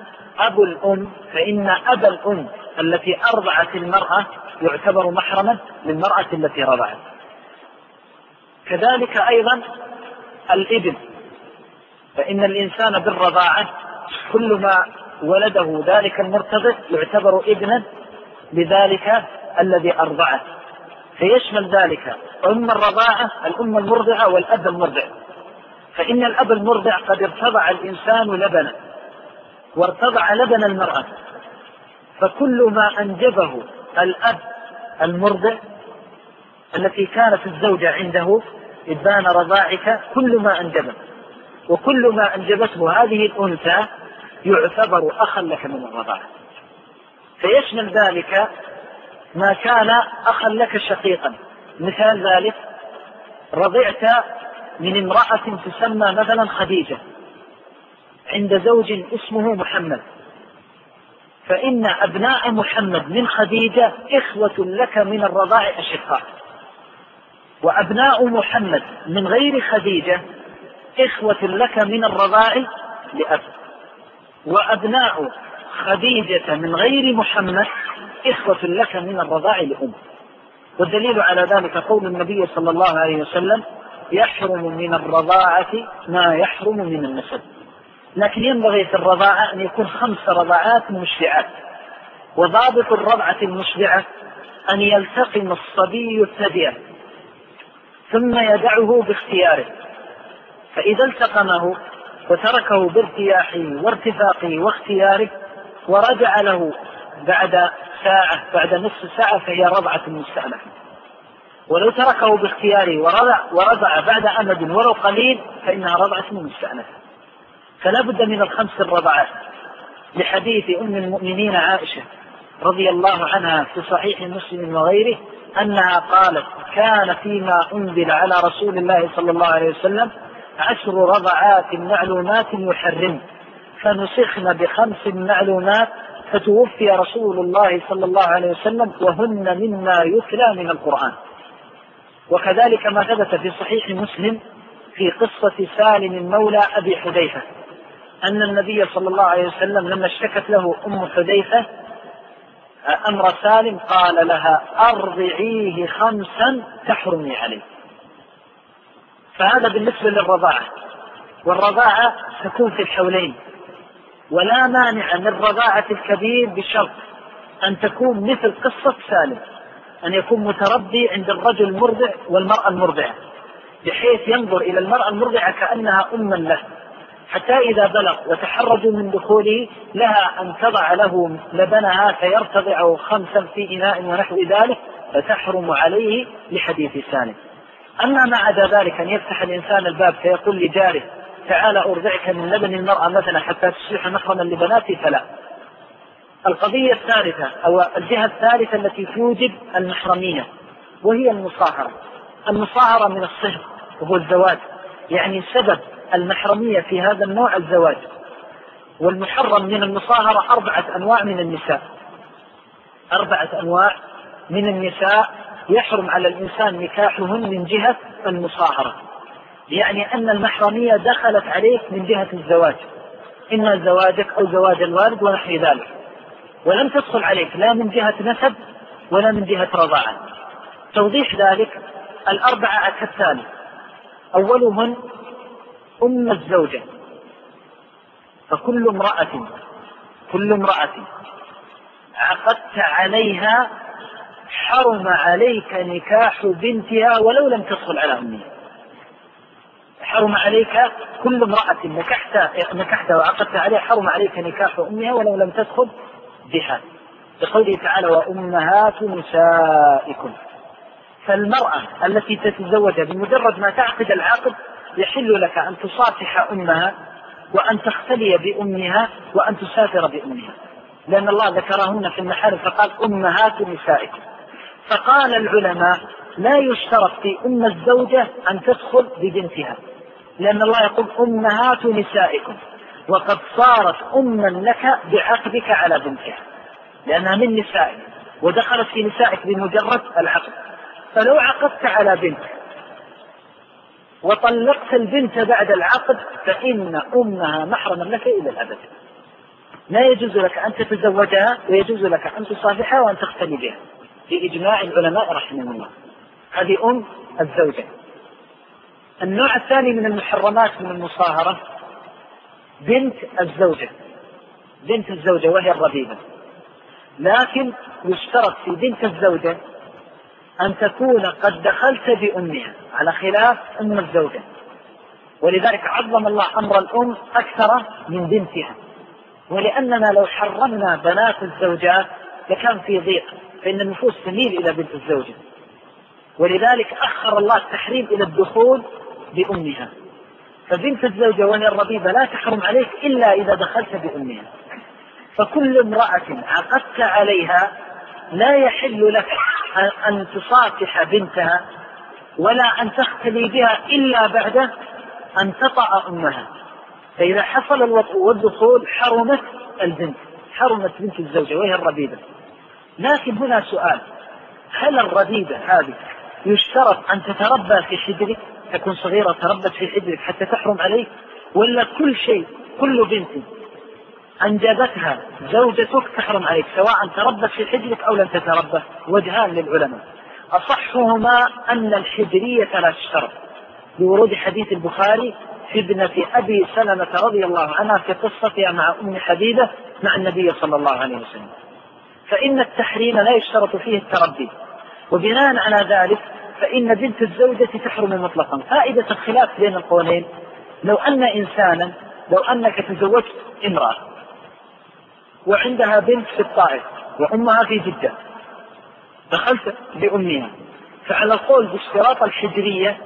أبا الأم التي أرضعت المرأة يعتبر محرما للمرأة التي رضعت. كذلك أيضا الابن، فإن الإنسان بالرضاعة كل ما ولده ذلك المرتضع يعتبر ابنا لذلك الذي أرضعه، فيشمل ذلك أم الرضاعة الأم المرضعة والأب المرضع. فإن الأب المرضع قد ارتضع الإنسان لبنا وارتضع لبن المرأة، فكل ما أنجبه الأب المرضع التي كانت الزوجة عنده إبان رضاعك كل ما أنجبه، وكل ما أنجبته هذه الأنثى يعتبر أخا لك من الرضاعة. فيشمل ذلك ما كان أخا لك شقيقا. مثال ذلك رضعت من امرأة تسمى مثلا خديجة عند زوج اسمه محمد، فإن أبناء محمد من خديجة إخوة لك من الرضاع أشقاء، وأبناء محمد من غير خديجة إخوة لك من الرضاع لأب، وأبناء خديجة من غير محمد إخوة لك من الرضاع لأم. والدليل على ذلك قول النبي صلى الله عليه وسلم يحرم من الرضاعة ما يحرم من النسب. لكن ينبغي في الرضاعة أن يكون 5 رضعات مشبعات، وضابط الرضعة المشبعة أن يلتقم الصبي الثدي ثم يدعه باختياره، فإذا التقمه وتركه بارتياحه وارتفاقه واختياره ورجع له بعد ساعة بعد نصف ساعة فهي رضعة مستأنفة. ولو تركه باختياره ورضع بعد أمد ولو قليل فإنها رضعة مستأنفة. فلا بد من ال5 الرضعات، لحديث أم المؤمنين عائشة رضي الله عنها في صحيح مسلم وغيره أنها قالت كان فيما أنزل على رسول الله صلى الله عليه وسلم 10 رضعات معلومات يحرم، فنسخن ب5 معلومات، فتوفي رسول الله صلى الله عليه وسلم وهن مما يتلى من القرآن. وكذلك ما ثبت في صحيح مسلم في قصة سالم مولى أبي حذيفة أن النبي صلى الله عليه وسلم لما اشتكت له أم حذيفة أمر سالم قال لها أرضعيه 5 تحرمي عليه. فهذا بالنسبة للرضاعة. والرضاعة تكون في الحولين، ولا مانع من رضاعة الكبير بشرط أن تكون مثل قصة سالم، أن يكون متربي عند الرجل المرضع والمرأة المرضعة، بحيث ينظر إلى المرأة المرضعة كأنها أما له، حتى إذا بلغ وتحرجوا من دخوله لها أن تضع له لبنها فيرتضعه 5 في إناء ونحو ذلك، فتحرم عليه لحديث سالم. أما ما عدا ذلك أن يفتح الإنسان الباب فيقول لجاره تعال أرضعك من لبن المرأة مثلا حتى تصبح محرما لبناتي فلا. القضية الثالثة أو الجهة الثالثة التي توجب المحرمية وهي المصاهرة. المصاهرة من الصهر وهو الزواج، يعني سبب المحرمية في هذا النوع الزواج. والمحرم من المصاهرة 4 أنواع من النساء، 4 أنواع من النساء يحرم على الإنسان نكاحهن من جهة المصاهرة، يعني أن المحرمية دخلت عليك من جهة الزواج، إما زواجك أو زواج الوالد ونحو ذلك، ولم تدخل عليك لا من جهة نسب ولا من جهة رضاعة. توضيح ذلك الأربعة كالتالي: أولهم أم الزوجة، فكل امرأة عقدت عليها حرم عليك نكاح بنتها ولو لم تدخل على أمها. حرم عليك كل امرأة نكحتها وعقدت عليها حرم عليك نكاح أمها ولو لم تدخل بها، بقوله تعالى: وأمهات نسائكم. فالمرأة التي تتزوجها بمجرد ما تعقد العقد يحل لك أن تصافح أمها وأن تختلي بأمها وأن تسافر بأمها، لأن الله ذكرهن في المحارم فقال: أمهات نسائكم. فقال العلماء: لا يشترط في أم الزوجة أن تدخل ببنتها، لأن الله يقول: أمهات نسائكم، وقد صارت أما لك بعقدك على بنتها، لأنها من نسائك ودخلت في نسائك بمجرد العقد. فلو عقدت على بنت وطلقت البنت بعد العقد فإن أمها محرما لك إلى الأبد، لا يجوز لك أن تتزوجها ويجوز لك أن تصافحها وأن تختلي بها بإجماع العلماء رحمهم الله. هذه أم الزوجة. النوع الثاني من المحرمات من المصاهرة بنت الزوجة وهي الربيبة، لكن يشترط في بنت الزوجة أن تكون قد دخلت بأمها على خلاف أم الزوجة، ولذلك عظم الله أمر الأم أكثر من بنتها، ولأننا لو حرمنا بنات الزوجات لكان في ضيق، فإن النفوس تميل إلى بنت الزوجة، ولذلك أخر الله التحريم إلى الدخول بأمها. فبنت الزوجة وهي الربيبة لا تحرم عليك إلا إذا دخلت بأمها. فكل امرأة عقدت عليها لا يحل لك أن تصافح بنتها ولا أن تختلي بها إلا بعد أن تطأ أمها. فإذا حصل الوطء والدخول حرمت بنت الزوجة وهي الربيبة. لكن هنا سؤال: هل الربيبة هذه يشترط أن تتربى في حجرك، تكون صغيرة تربت في حجرك حتى تحرم عليك، ولا كل بنت أنجبتها زوجتك تحرم عليك سواء تربت في حجرك أو لم تتربى؟ وجهان للعلماء، أصحهما أن الحجرية لا تشترط لورود حديث البخاري في ابنة أبي سلمة رضي الله عنها في قصتها مع أم حبيبة مع النبي صلى الله عليه وسلم، فإن التحريم لا يشترط فيه التربي، وبناء على ذلك فإن بنت الزوجة تحرم مطلقا. فائدة الخلاف بين القولين: لو أنك تزوجت امرأة وعندها بنت في الطائف وأمها في جدة، دخلت بأمها، فعلى القول باشتراط الحجرية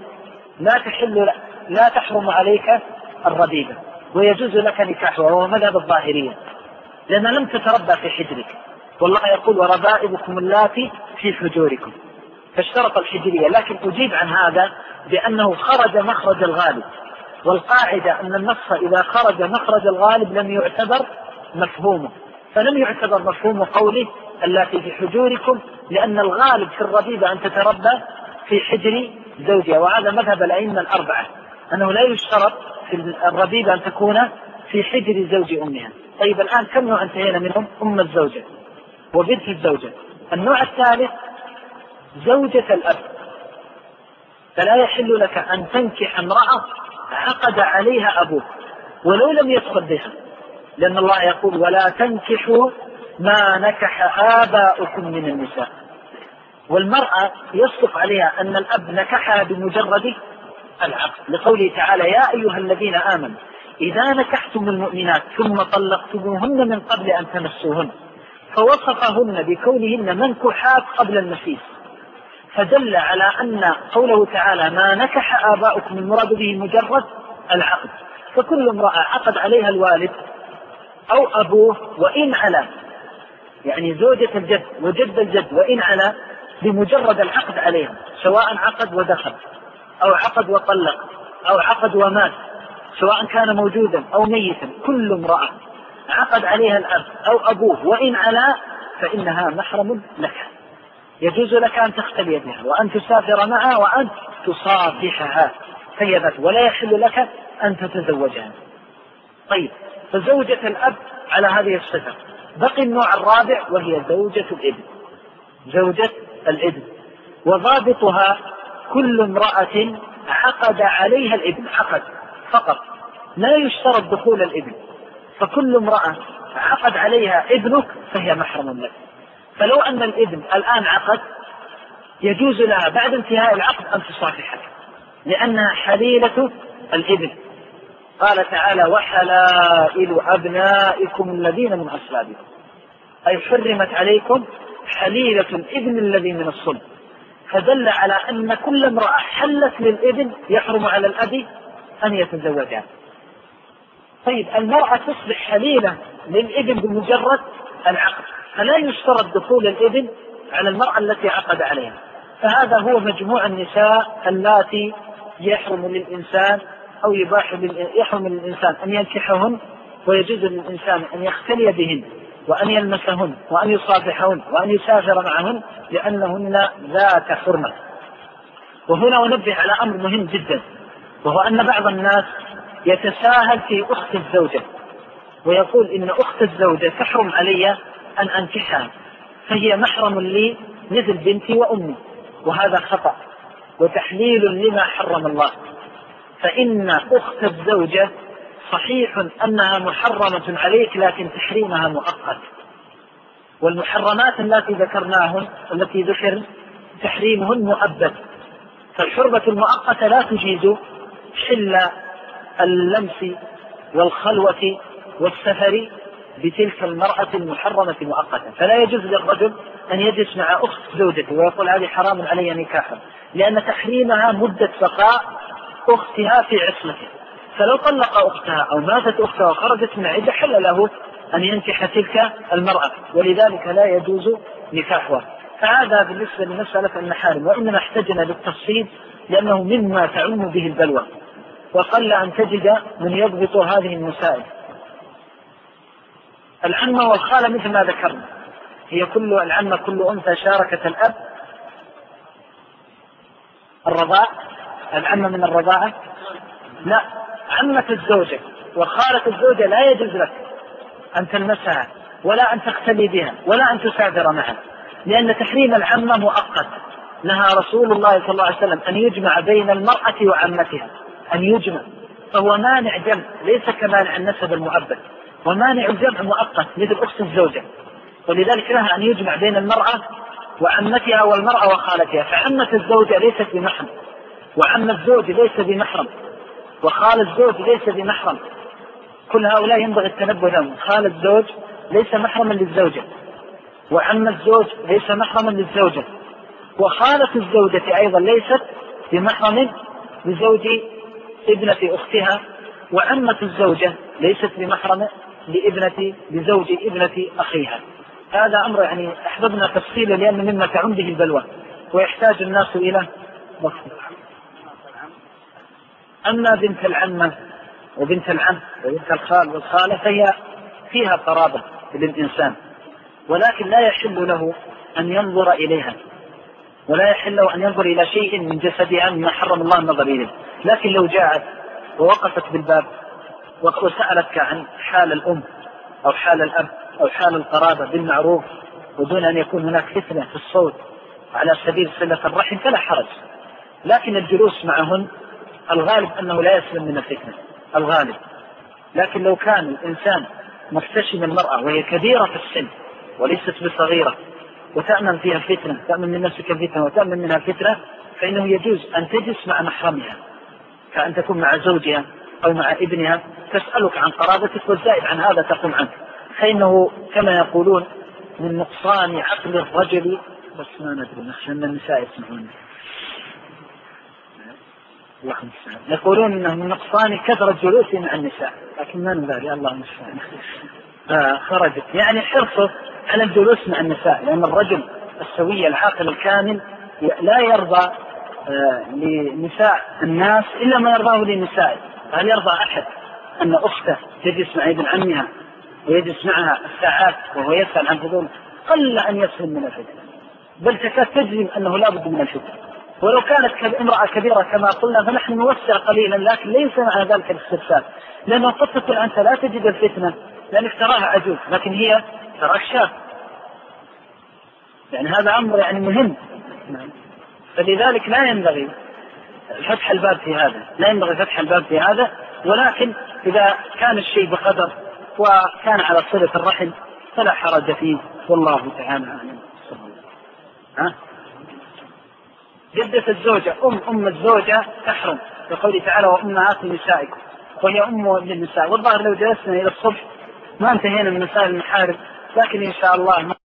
لا تحرم عليك الربيبة ويجوز لك نكاحها، وهو مذهب الظاهرية، لأن لم تتربى في حجرك، والله يقول: وربائبكم اللاتي في حجوركم، فاشترط الحجرية. لكن أجيب عن هذا بأنه خرج مخرج الغالب، والقاعدة أن النص إذا خرج مخرج الغالب لم يعتبر مفهومه، فلم يعتبر مفهوم قوله اللاتي في حجوركم، لأن الغالب في الربيبة أن تتربى في حجر زوجها، وهذا مذهب الأئمة الأربعة أنه لا يشترط في الربيبة أن تكون في حجر زوج أمها. طيب الآن كم نوع انتهينا منهم؟ أم الزوجة وبنت الزوجة. النوع الثالث زوجة الأب، فلا يحل لك أن تنكح امرأة عقد عليها أبوك ولو لم يدخل بها، لأن الله يقول: ولا تنكحوا ما نكح آباؤكم من النساء. والمرأة يصدق عليها أن الأب نكحها بمجرد العقد، لقوله تعالى: يا أيها الذين آمنوا إذا نكحتم المؤمنات ثم طلقتموهن من قبل أن تمسوهن، فوصفهن بكونهن منكحات قبل المسيس، فدل على أن قوله تعالى ما نكح آباؤكم المراد به مجرد العقد. فكل امرأة عقد عليها الوالد أو أبوه وإن على، يعني زوجة الجد وجد الجد وإن على، بمجرد العقد عليها، سواء عقد ودخل أو عقد وطلق أو عقد ومات، سواء كان موجودا أو ميتا، كل امرأة عقد عليها الأب أو أبوه وإن على فإنها محرم لك. يجوز لك أن تختلي بها وأن تسافر معها وأن تصافحها فهي ذات، ولا يحل لك أن تتزوجها. طيب، فزوجة الأب على هذه الصفة. بقي النوع الرابع وهي زوجة الابن. زوجة الابن وضابطها كل امرأة عقد عليها الابن، عقد فقط، لا يشترط دخول الابن، فكل امرأة عقد عليها ابنك فهي محرم لك. فلو أن الابن الآن عقد يجوز لها بعد انتهاء العقد أن تصافحك لأنها حليلة الابن. قال تعالى: وحلائل أبنائكم الذين من أصلابكم، أي حرمت عليكم حليلة الابن الذي من الصلب، فدل على أن كل امرأة حلت للابن يحرم على الأب أن يتزوجها. طيب، المرأة تصبح حليلة للابن بمجرد العقد، فلا يشترط دخول الابن على المرأة التي عقد عليها. فهذا هو مجموع النساء اللاتي يحرم للإنسان أو يحرم للإنسان أن ينكحهن، ويجوز للإنسان أن يختلي بهن وأن يلمسهن وأن يصافحهن وأن يسافر معهن لأنهن ذات حرمة. وهنا أنبه على أمر مهم جدا، وهو أن بعض الناس يتساهل في أخت الزوجة ويقول إن أخت الزوجة تحرم علي أن أنكحها فهي محرم لي مثل بنتي وأمي، وهذا خطأ وتحليل لما حرم الله. فإن أخت الزوجة صحيح أنها محرمة عليك لكن تحريمها مؤقت، والمحرمات التي ذكرناهن التي ذكر تحريمهن مؤبد، فالحرمة المؤقتة لا تجيز حل اللمس والخلوة والسفر بتلك المرأة المحرمة مؤقتا. فلا يجوز للرجل أن يجلس مع أخت زوجته ويقول هذه حرام علي نكاحا، لأن تحريمها مدة بقاء أختها في عصمته، فلو طلق أختها أو ماتت أختها وخرجت من عدة حل له أن ينكح تلك المرأة، ولذلك لا يجوز نكاحها. فهذا بالنسبة لمسألة المحارم، وإنما احتجنا للتفصيل لأنه مما تعم به البلوى، وقل أن تجد من يضبط هذه المسائل. العمة والخالة مثل ما ذكرنا، هي كل العمة كل أنثى شاركت الأب الرضاع. العمة من الرضاعة لا، عمة الزوجة وخالة الزوجة لا يجوز لك أن تلمسها ولا أن تختلي بها ولا أن تسافر معها، لأن تحريم العمة مؤقت. نهى رسول الله صلى الله عليه وسلم أن يجمع بين المرأة وعمتها، أن يجمع، فهو مانع جمع، ليس كمانع النسب المؤبد، ومانع الجمع مؤقت مثل أخت الزوجة، ولذلك نهى أن يجمع بين المرأة وعمتها والمرأة وخالتها. فعمة الزوجة ليست بمحرم، وعم الزوج ليس بمحرم، وخال الزوج ليس بمحرم. كل هؤلاء ينبغي التنبه لهم. خال الزوج ليس محرما للزوجة، وعم الزوج ليس محرما للزوجة، وخالة الزوجة أيضا ليست بمحرم لزوج ابنة أختها، وعمة الزوجة ليست بمحرم لزوج ابنة أخيها. هذا أمر يعني أحببنا تفصيلا لأن مما تعم به البلوى ويحتاج الناس إلى وقت. أما بنت العمة وبنت العم وبنت الخال والخالة فهي فيها قرابة للإنسان، ولكن لا يحل له أن ينظر إليها، ولا يحل له أن ينظر إلى شيء من جسدها مما حرم الله النظر إليه. لكن لو جاءت ووقفت بالباب وسألتك عن حال الأم أو حال الأب أو حال القرابة بالمعروف ودون أن يكون هناك فتنة في الصوت على سبيل صلة الرحم فلا حرج، لكن الجلوس معهن الغالب أنه لا يسلم من الفتنة الغالب. لكن لو كان الإنسان محتشم المرأة وهي كبيرة في السن وليست بصغيرة وتأمن فيها فتنة، تأمن من نفسك فتنة وتأمن منها فتنة، فإنه يجوز أن تجلس مع محرمها، كأن تكون مع زوجها أو مع ابنها تسألك عن قرابتك، والزائد عن هذا تقوم عنك، فإنه كما يقولون من نقصان عقل الرجل، بس ما ندري نخشى أن النساء يسمعون، يقولون أنه من نقصان كثرة جلوسه مع النساء، لكن ما نبالي الله المستعان. خرجت يعني حرصه على الجلوس مع النساء، لأن الرجل السوي العاقل الكامل لا يرضى لنساء الناس إلا ما يرضاه لنسائه. هل يرضى أحد أن أخته تجلس مع ابن عمها ويجلس معها الساعات وهو يسأل عن فضوله؟ قل أن يسلم من الفتنة، بل تكاد تجزم أنه لا بد من الحكم. ولو كانت امرأة كبيرة كما قلنا فنحن نوسع قليلا، لكن ليس معنى ذلك الاستفسار، لأنه قد تكون أنت لا تجد الفتنة لأنك تراها عجوز لكن هي تراك شاب، يعني هذا أمر يعني مهم. فلذلك لا ينبغي فتح الباب في هذا، لا ينبغي فتح الباب في هذا، ولكن إذا كان الشيء بقدر وكان على صلة الرحم فلا حرج فيه، والله تعالى أعلم. جدة الزوجة أم الزوجة تحرم، يقول تعالى وأمهات نسائكم، وهي أم للنساء. والظاهر لو جلسنا إلى الصبح ما انتهينا من مسائل المحارم، لكن إن شاء الله